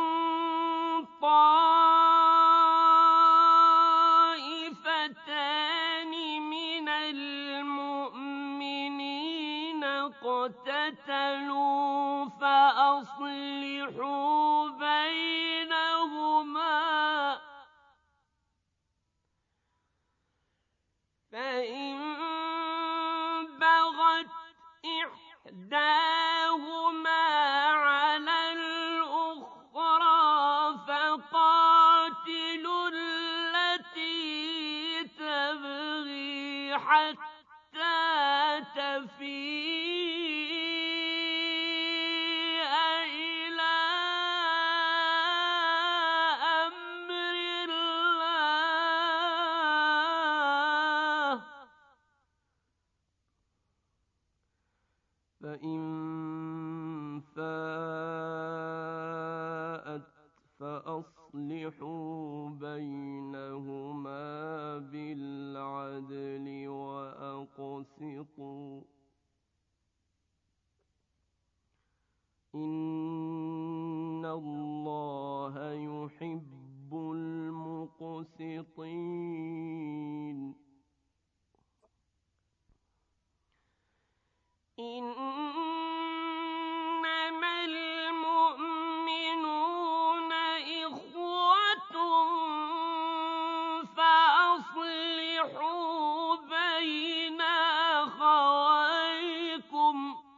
طائفتان من المؤمنين اقتتلوا فأصلحوا بينهما فإن بغت إحداهما على الأخرى فقاتلوا التي تبغي حتى تفيء إلى أمر الله فإن فاءت فأصلحوا بينهما بالعدل وأقسطوا إن الله يحب المقسطين إنما المؤمنون إخوة فأصلحوا بين أخويكم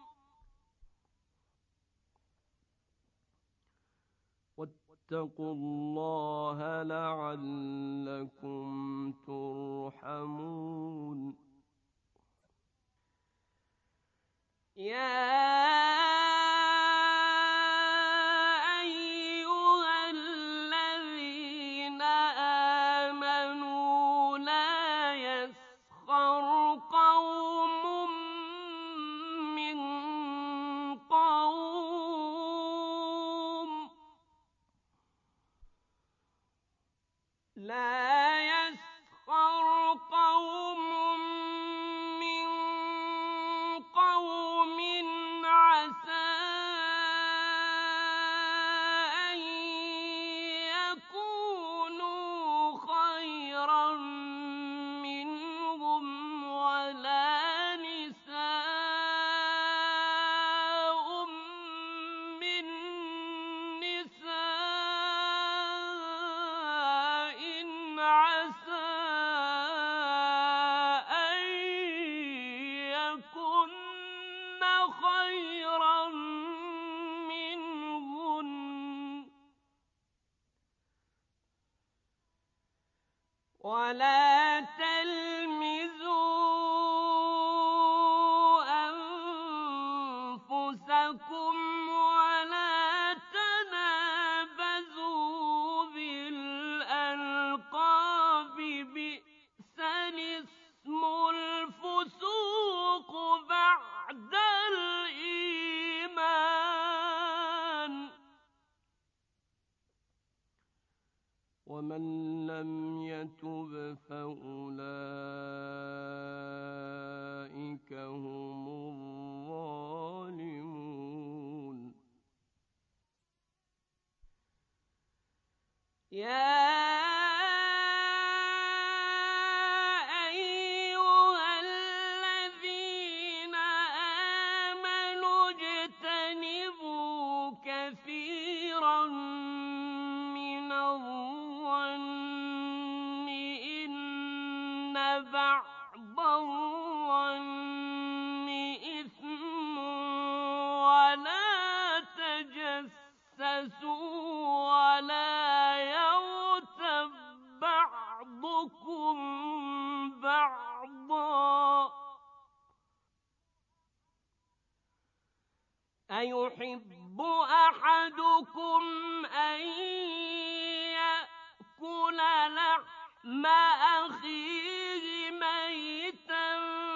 واتقوا الله لعلكم ترحمون يا أيها الذين آمنوا لا يسخر قوم من قوم عسى أن يكونوا خيرا منهم ولا نساء من نساء عسى أن يكن خيرا منهن ولا تلمزوا أنفسكم ولا تنابزوا بالألقاب بئس الاسم الفسوق بعد الإيمان ومن لم يتب فأولئك هم الظالمون يا أيها الذين آمنوا اجتنبوا كثيرا من الظن إن بعض الظن إثم ولا تجسسوا ولا يغتب بعضكم بعضا أيحب أحدكم أن يأكل لحم أخيه ميتا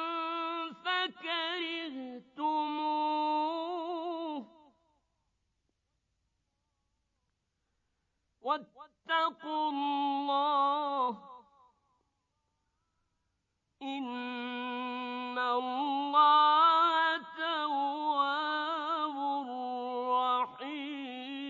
فكرهتموه واتقوا الله إن الله تواب رحيم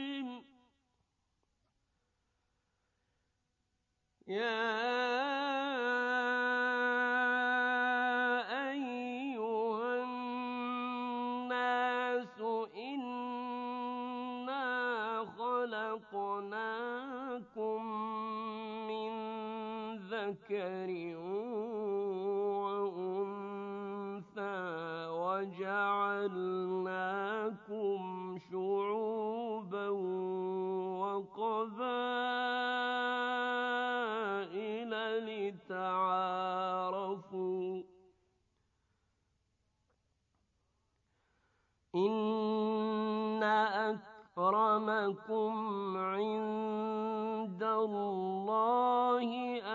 خلقناكم من ذكر وأنثى وجعلناكم شعوبا وقبائل لتعارفوا إن أكرمكم عند الله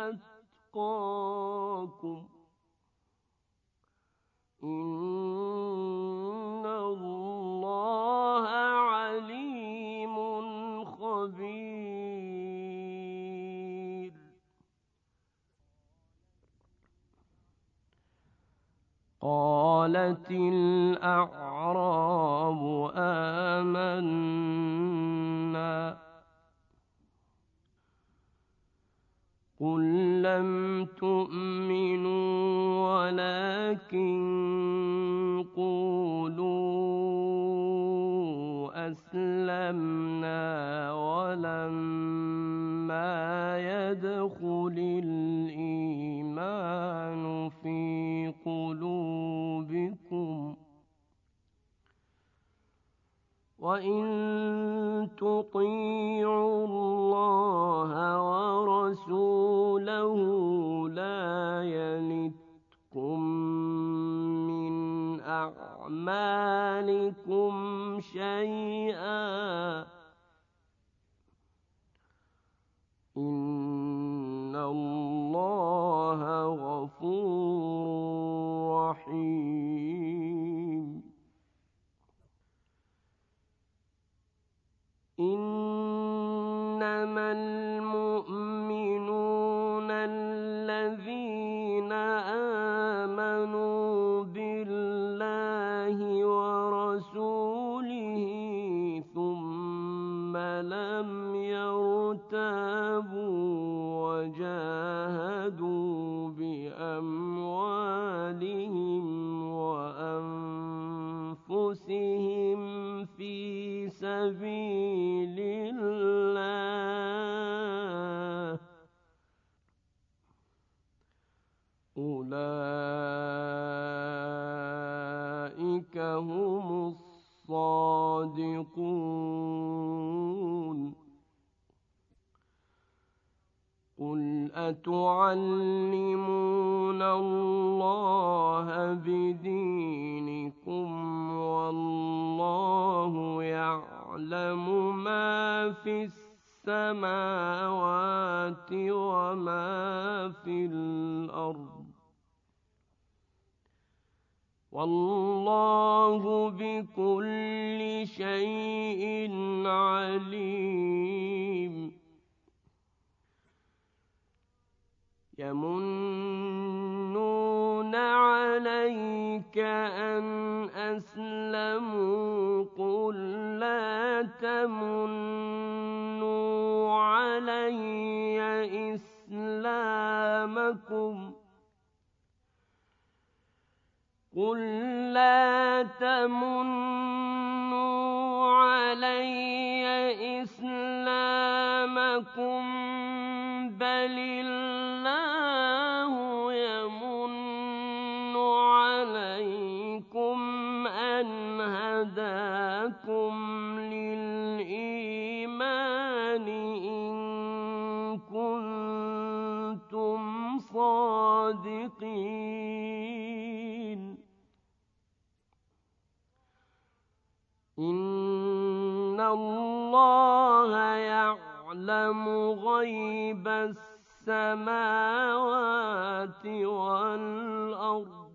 أتقاكم إن الله عليم خبير. قالت الأعراب آمنا قل لم تؤمنوا ولكن قولوا أسلمنا ولما يدخل الإيمان في قلوبكم وإن تطيعوا الله ورسوله لا يلتكم من أعمالكم شيئا إن الله غفور رحيم. إنما المؤمنون الذين آمنوا بالله ورسوله ثم لم يرتابوا وجاهدوا بأموالهم وأنفسهم في سبيل الله أولئك هم الصادقون. قل أتعلمون الله بدينكم والله يعلم ما في السماوات وما في الأرض والله بكل شيء عليم. يمنون عليك أن أسلموا قل لا تمنوا علي إسلامكم قل لا تمنوا علي إسلامكم بل الله يمن عليكم أن هداكم للإيمان إن كنتم صادقين. إن الله يعلم غيب السماوات والأرض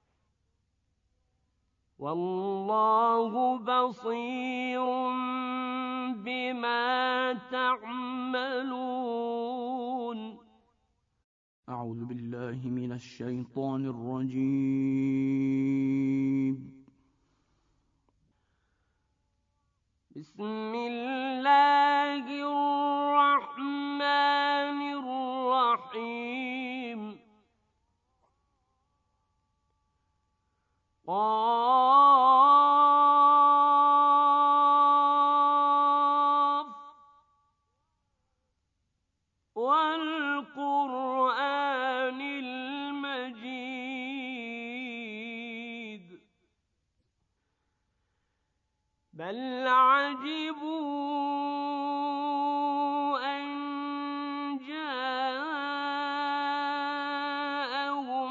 والله بصير بما تعملون. أعوذ بالله من الشيطان الرجيم. بسم الله الرحمن الرحيم. قاف بل عجبوا أن جاءهم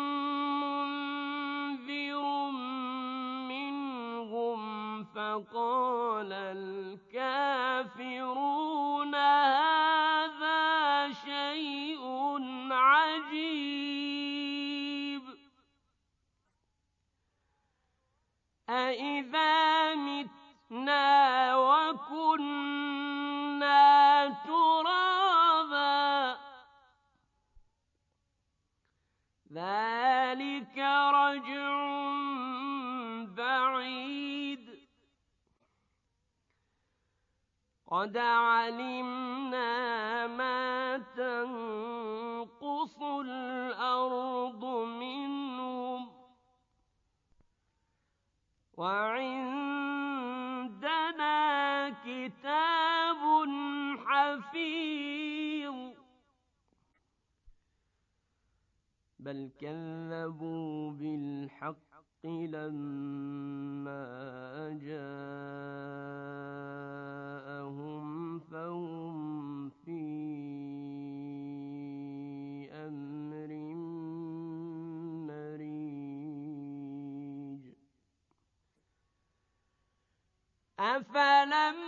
منذر منهم فقال الكافرون هذا شيء عجيب أإذا متنا وكنا ترابا ذلك رجع بعيد قد علمنا ما تنقص الأرض منهم وعندنا كتاب حفيظ بل كذبوا بالحق لما جاءهم فهم في أمر مريج أفلم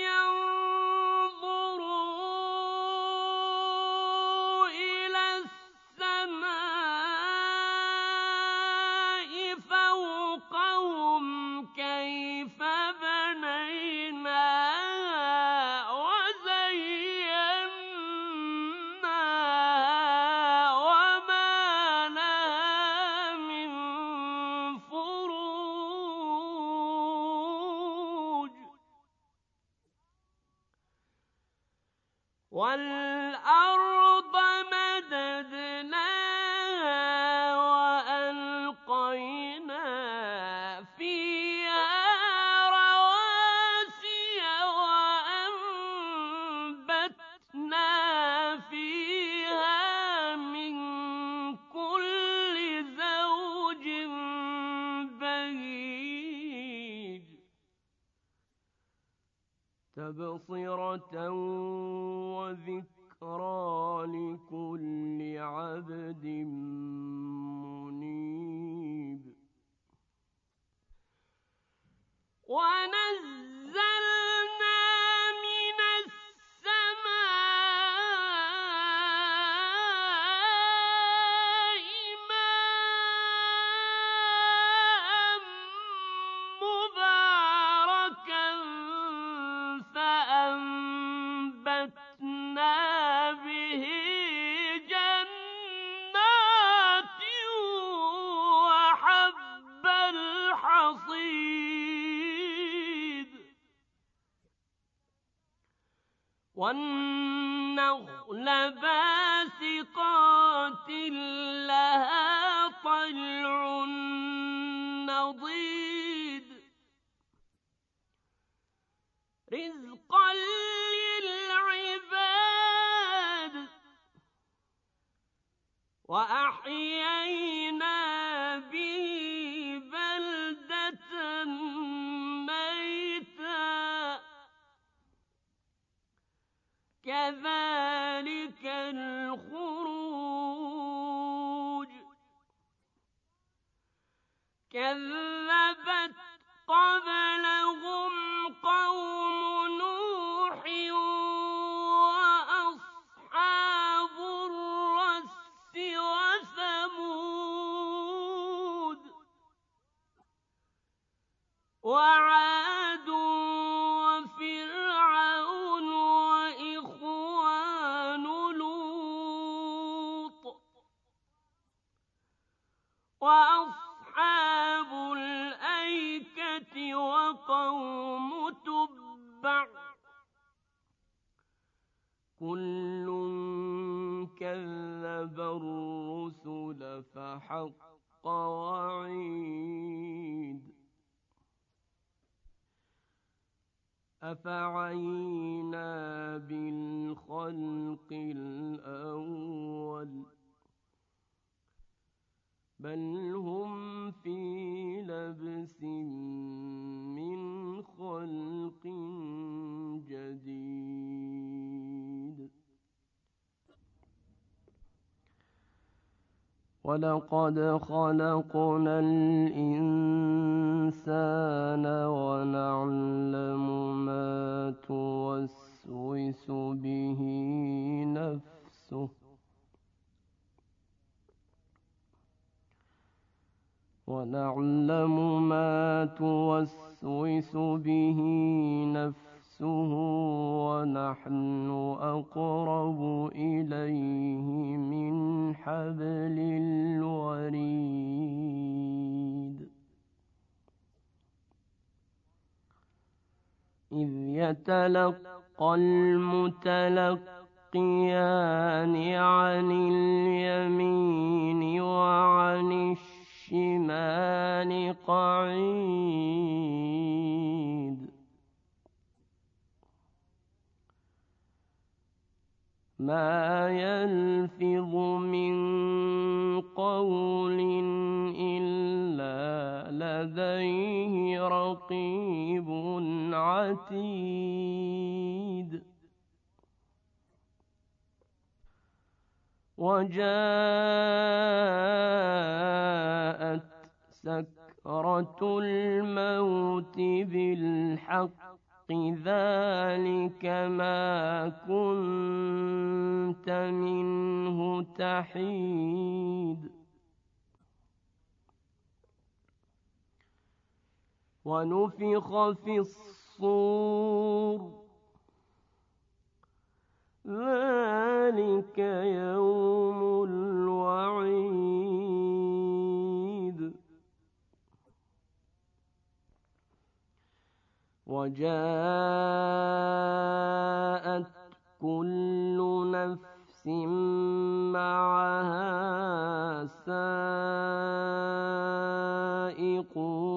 ينظروا إلى السماء فوقهم كيف بنيناها وزيناها وما لها من فروج والأرض مددناها وألقينا فيها رواسي وأنبتنا فيها من كل زوج بهيج تبصرة وذكرى لكل عبد منيب ونزلنا من السماء ماء مباركا فأنبتنا به جنات وحب الحصيد والنخل باسقات لها طلع نضيد رزقا للعباد وأحيينا به بلدة ميتا كذلك الخروج كذبت قبلهم قوم نوح وأصحاب الرس وثمود وعاد وفرعون وإخوان لوط وأصحاب الأيكة وقوم تبع كل كذب الرسل فحق وعيد أفعينا بالخلق الأول بل هم في لبس من خلق ولقد خلقنا الإنسان ونعلم ما توسوس به نفسه ونحن أقرب إليه من حبل الوريد إذ يتلقى المتلقيان عن اليمين وعن الشمال قعيد ما يلفظ من قول إلا لديه رقيب عتيد وجاءت سكرة الموت بالحق ذلك ما كنت منه تحيد ونفخ في الصور ذلك يوم الوعيد وجاءت كل نفس معها سائق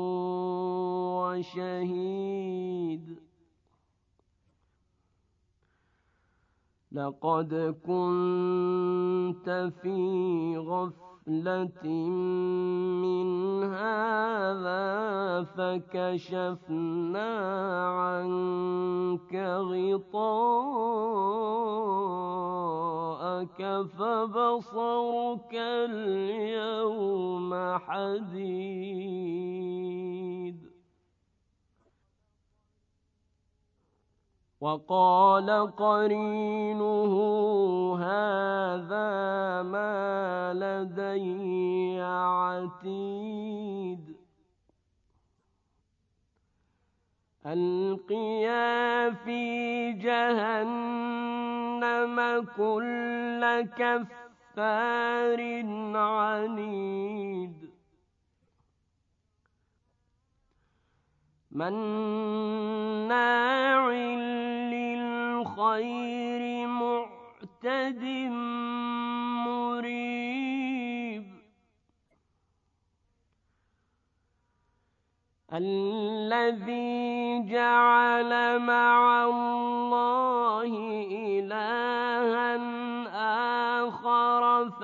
وشهيد لقد كنت في غفلة من هذا فكشفنا عنك غطاءك فبصرك اليوم حديد وقال قرينه هذا ما لدي عتيد ألقيا في جهنم كل كفار عنيد مناع للخير معتد مريب الذي جعل مع الله إلها آخر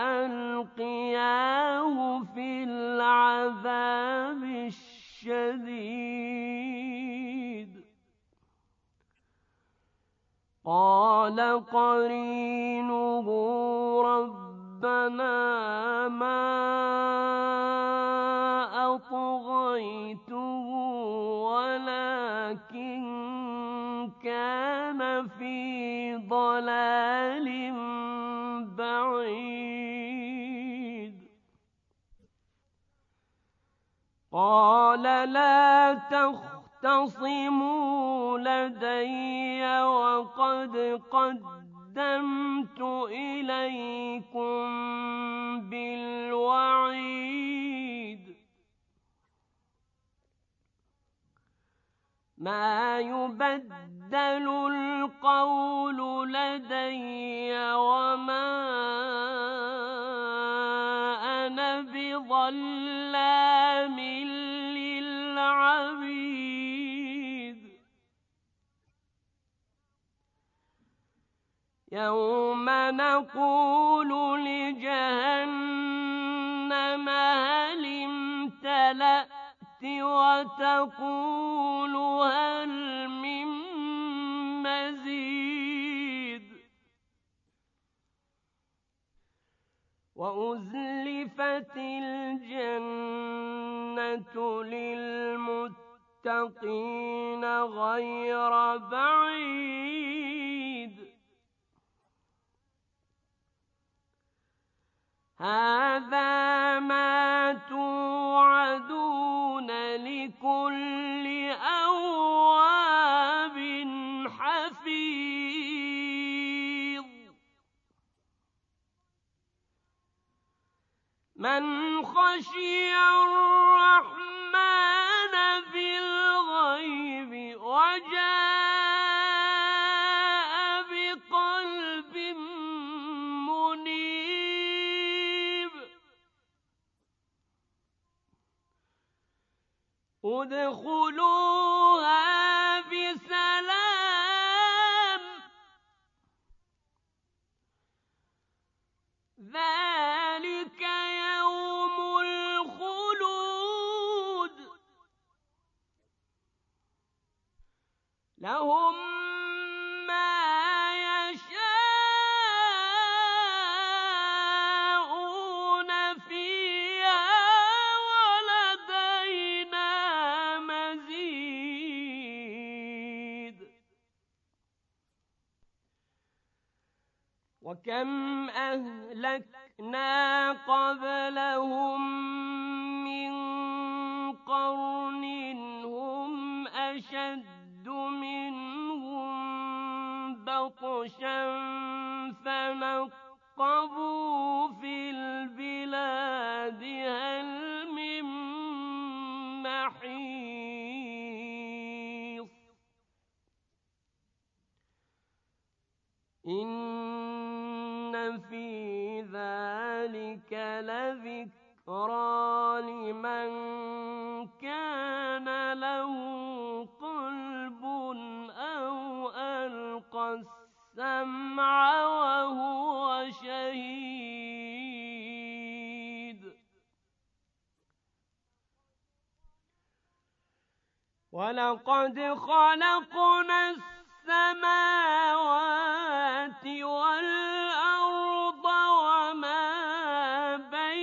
فألقياه في العذاب الشديد قال قرينه ربنا ما أطغيته ولكن كان في ضلال بعيد قال لا تختصموا لدي وقد قدمت إليكم بالوعيد ما يبدل القول لدي وما أنا بظلام للعبيد يوم نقول لجهنم هل امتلأت وتقول هل من مزيد وأزلفت للمتقين غير بعيد هذا ما توعدون لكل أواب حفيظ من خشي الرحمن بالغيب وجاء بقلب منيب ادخلوها بسلام ذلك يوم الخلود لهم ما يشاءون فيها ولدينا مزيد وكم أهلكنا قبلهم من قرن هم أشد منهم بطشا فنقبوا في البلاد هل من محيص إن في ذلك لذكرى لمن كان له قلب أو ألقى السمع وهو شهيد ولقد خلقنا السماوات والأرض وما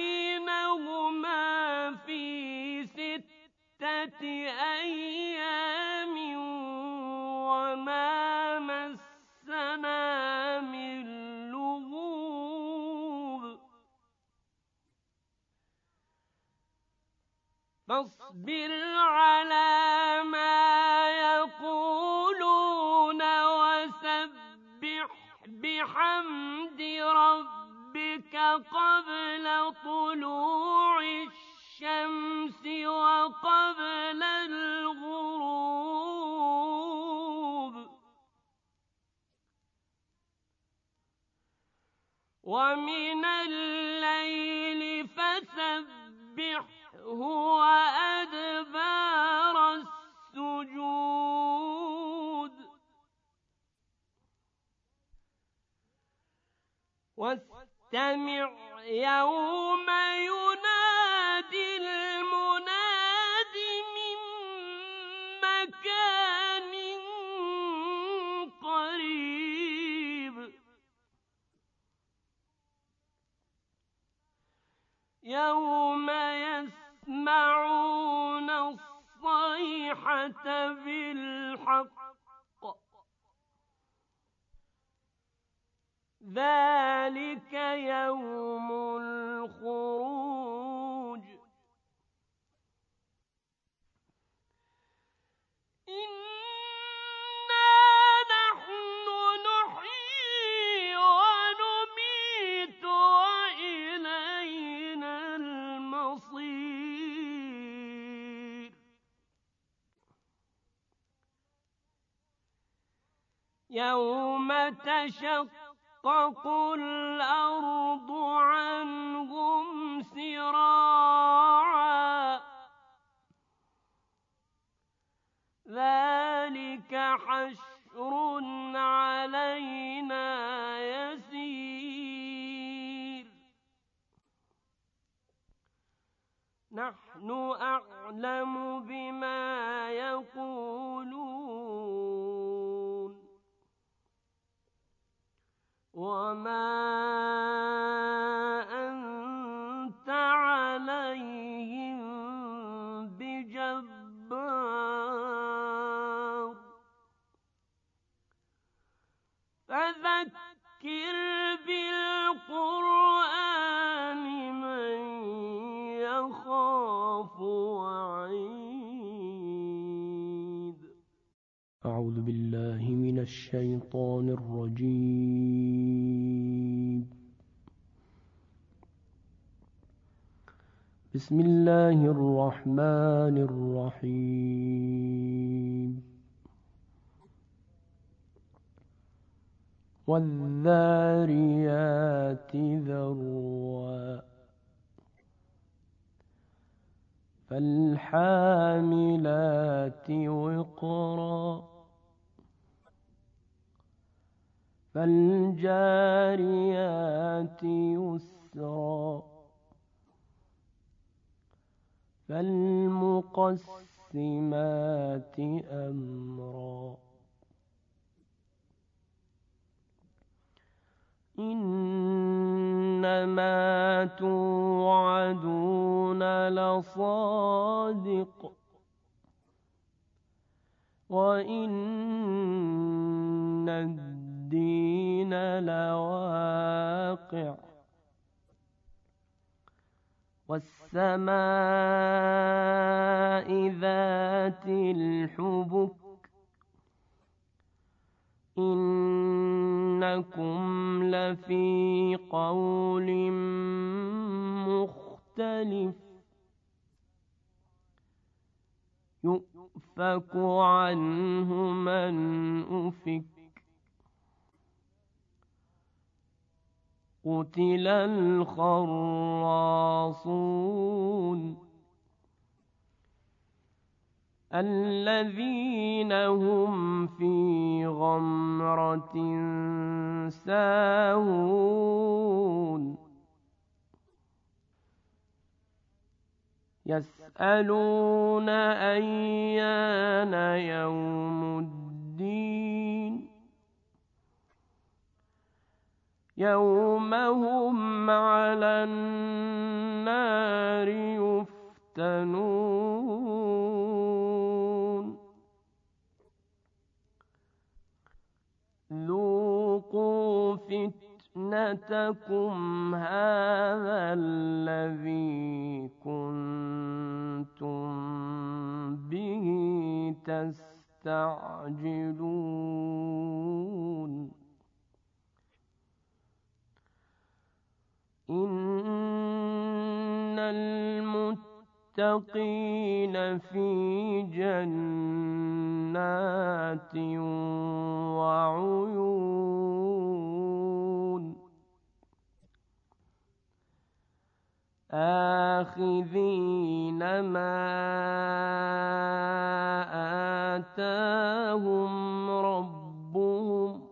بينهما في 6 أيام وما مسنا من لغوب فاصبر على ما يقولون وسبح بحمد ربك قبل طلوع الشمس وقبل الغروب ومن الليل فسبحه وأدبار السجود واستمع يوم ينادي المناد من مكان قريب يوم يسمعون الصيحة بالحق ذلك يوم الخروج إنا نحن نحيي ونميت وإلينا المصير يوم تشقق الأرض عنهم سراعا ذلك حشر علينا يسير نحن أعلم بما يقولون وما أنت عليهم أعوذ بالله من الشيطان الرجيم. بسم الله الرحمن الرحيم. والذاريات ذروا فالحاملات وقرا فالجاريات يسرا فالمقسمات أمرا إنما توعدون لصادق وإن الدين لواقع والسماء ذات الحبك إنكم لفي قول مختلف يؤفك عنه من أفك قتل الخراصون الذين هم في غمرة ساهون يسألون أيان يوم الدين يوم هم على النار يفتنون ذوقوا فتنتكم هذا الذي كنتم به تستعجلون إن المتقين في جنات وعيون آخذين ما آتاهم ربهم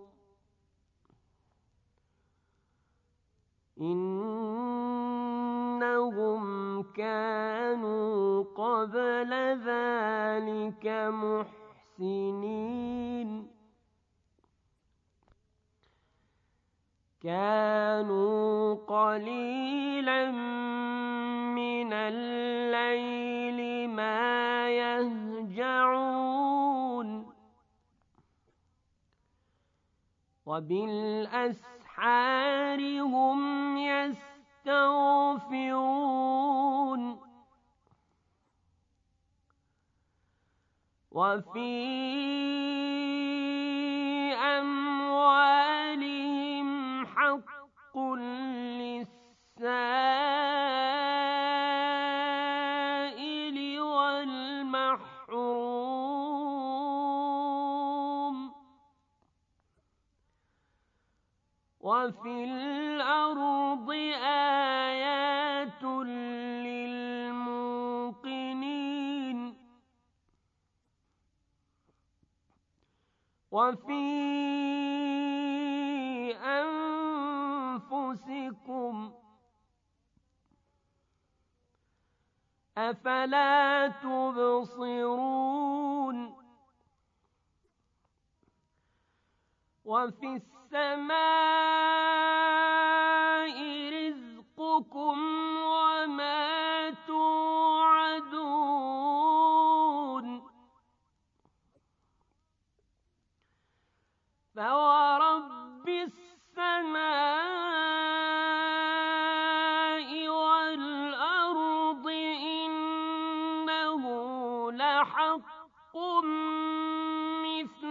إنهم كانوا قبل ذلك محسنين كانوا قليلا من الليل ما يهجعون وبالأسحار هم يستغفرون وفي أموالهم حق للسائل والمحروم وفي الأرض آيات للموقنين وفي أنفسكم أفلا تبصرون وفي السماء رزقكم وما توعدون فورب السماء والأرض إنه لحق مثل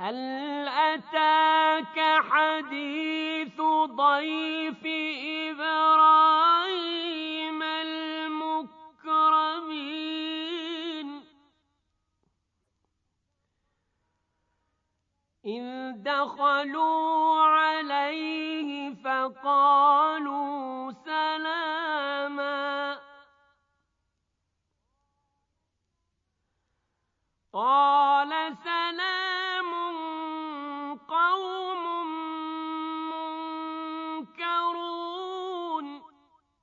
هل أتاك حديث ضيف إبراهيم المكرمين إذ دخلوا عليه فقالوا سلاما قال سلام قوم منكرون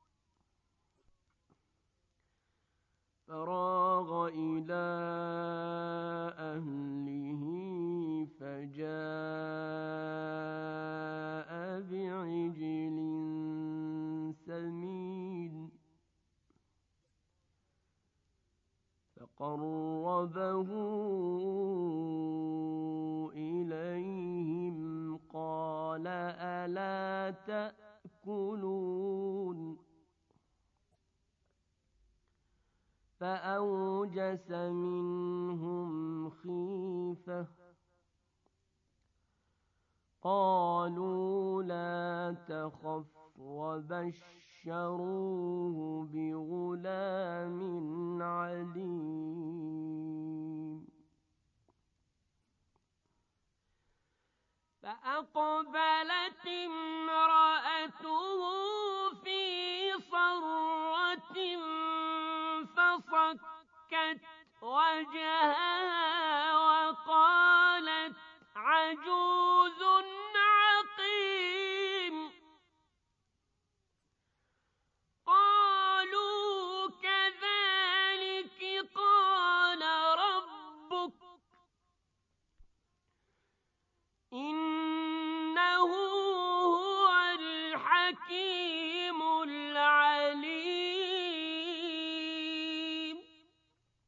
فراغ إلى أهله فجاء بعجل سمين فقربه إليهم قال ألا تأكلون فأوجس منهم خيفة قالوا لا تخف وبشروه بغلام عليم فأقبلت امرأته في صرة فصكت وجاءت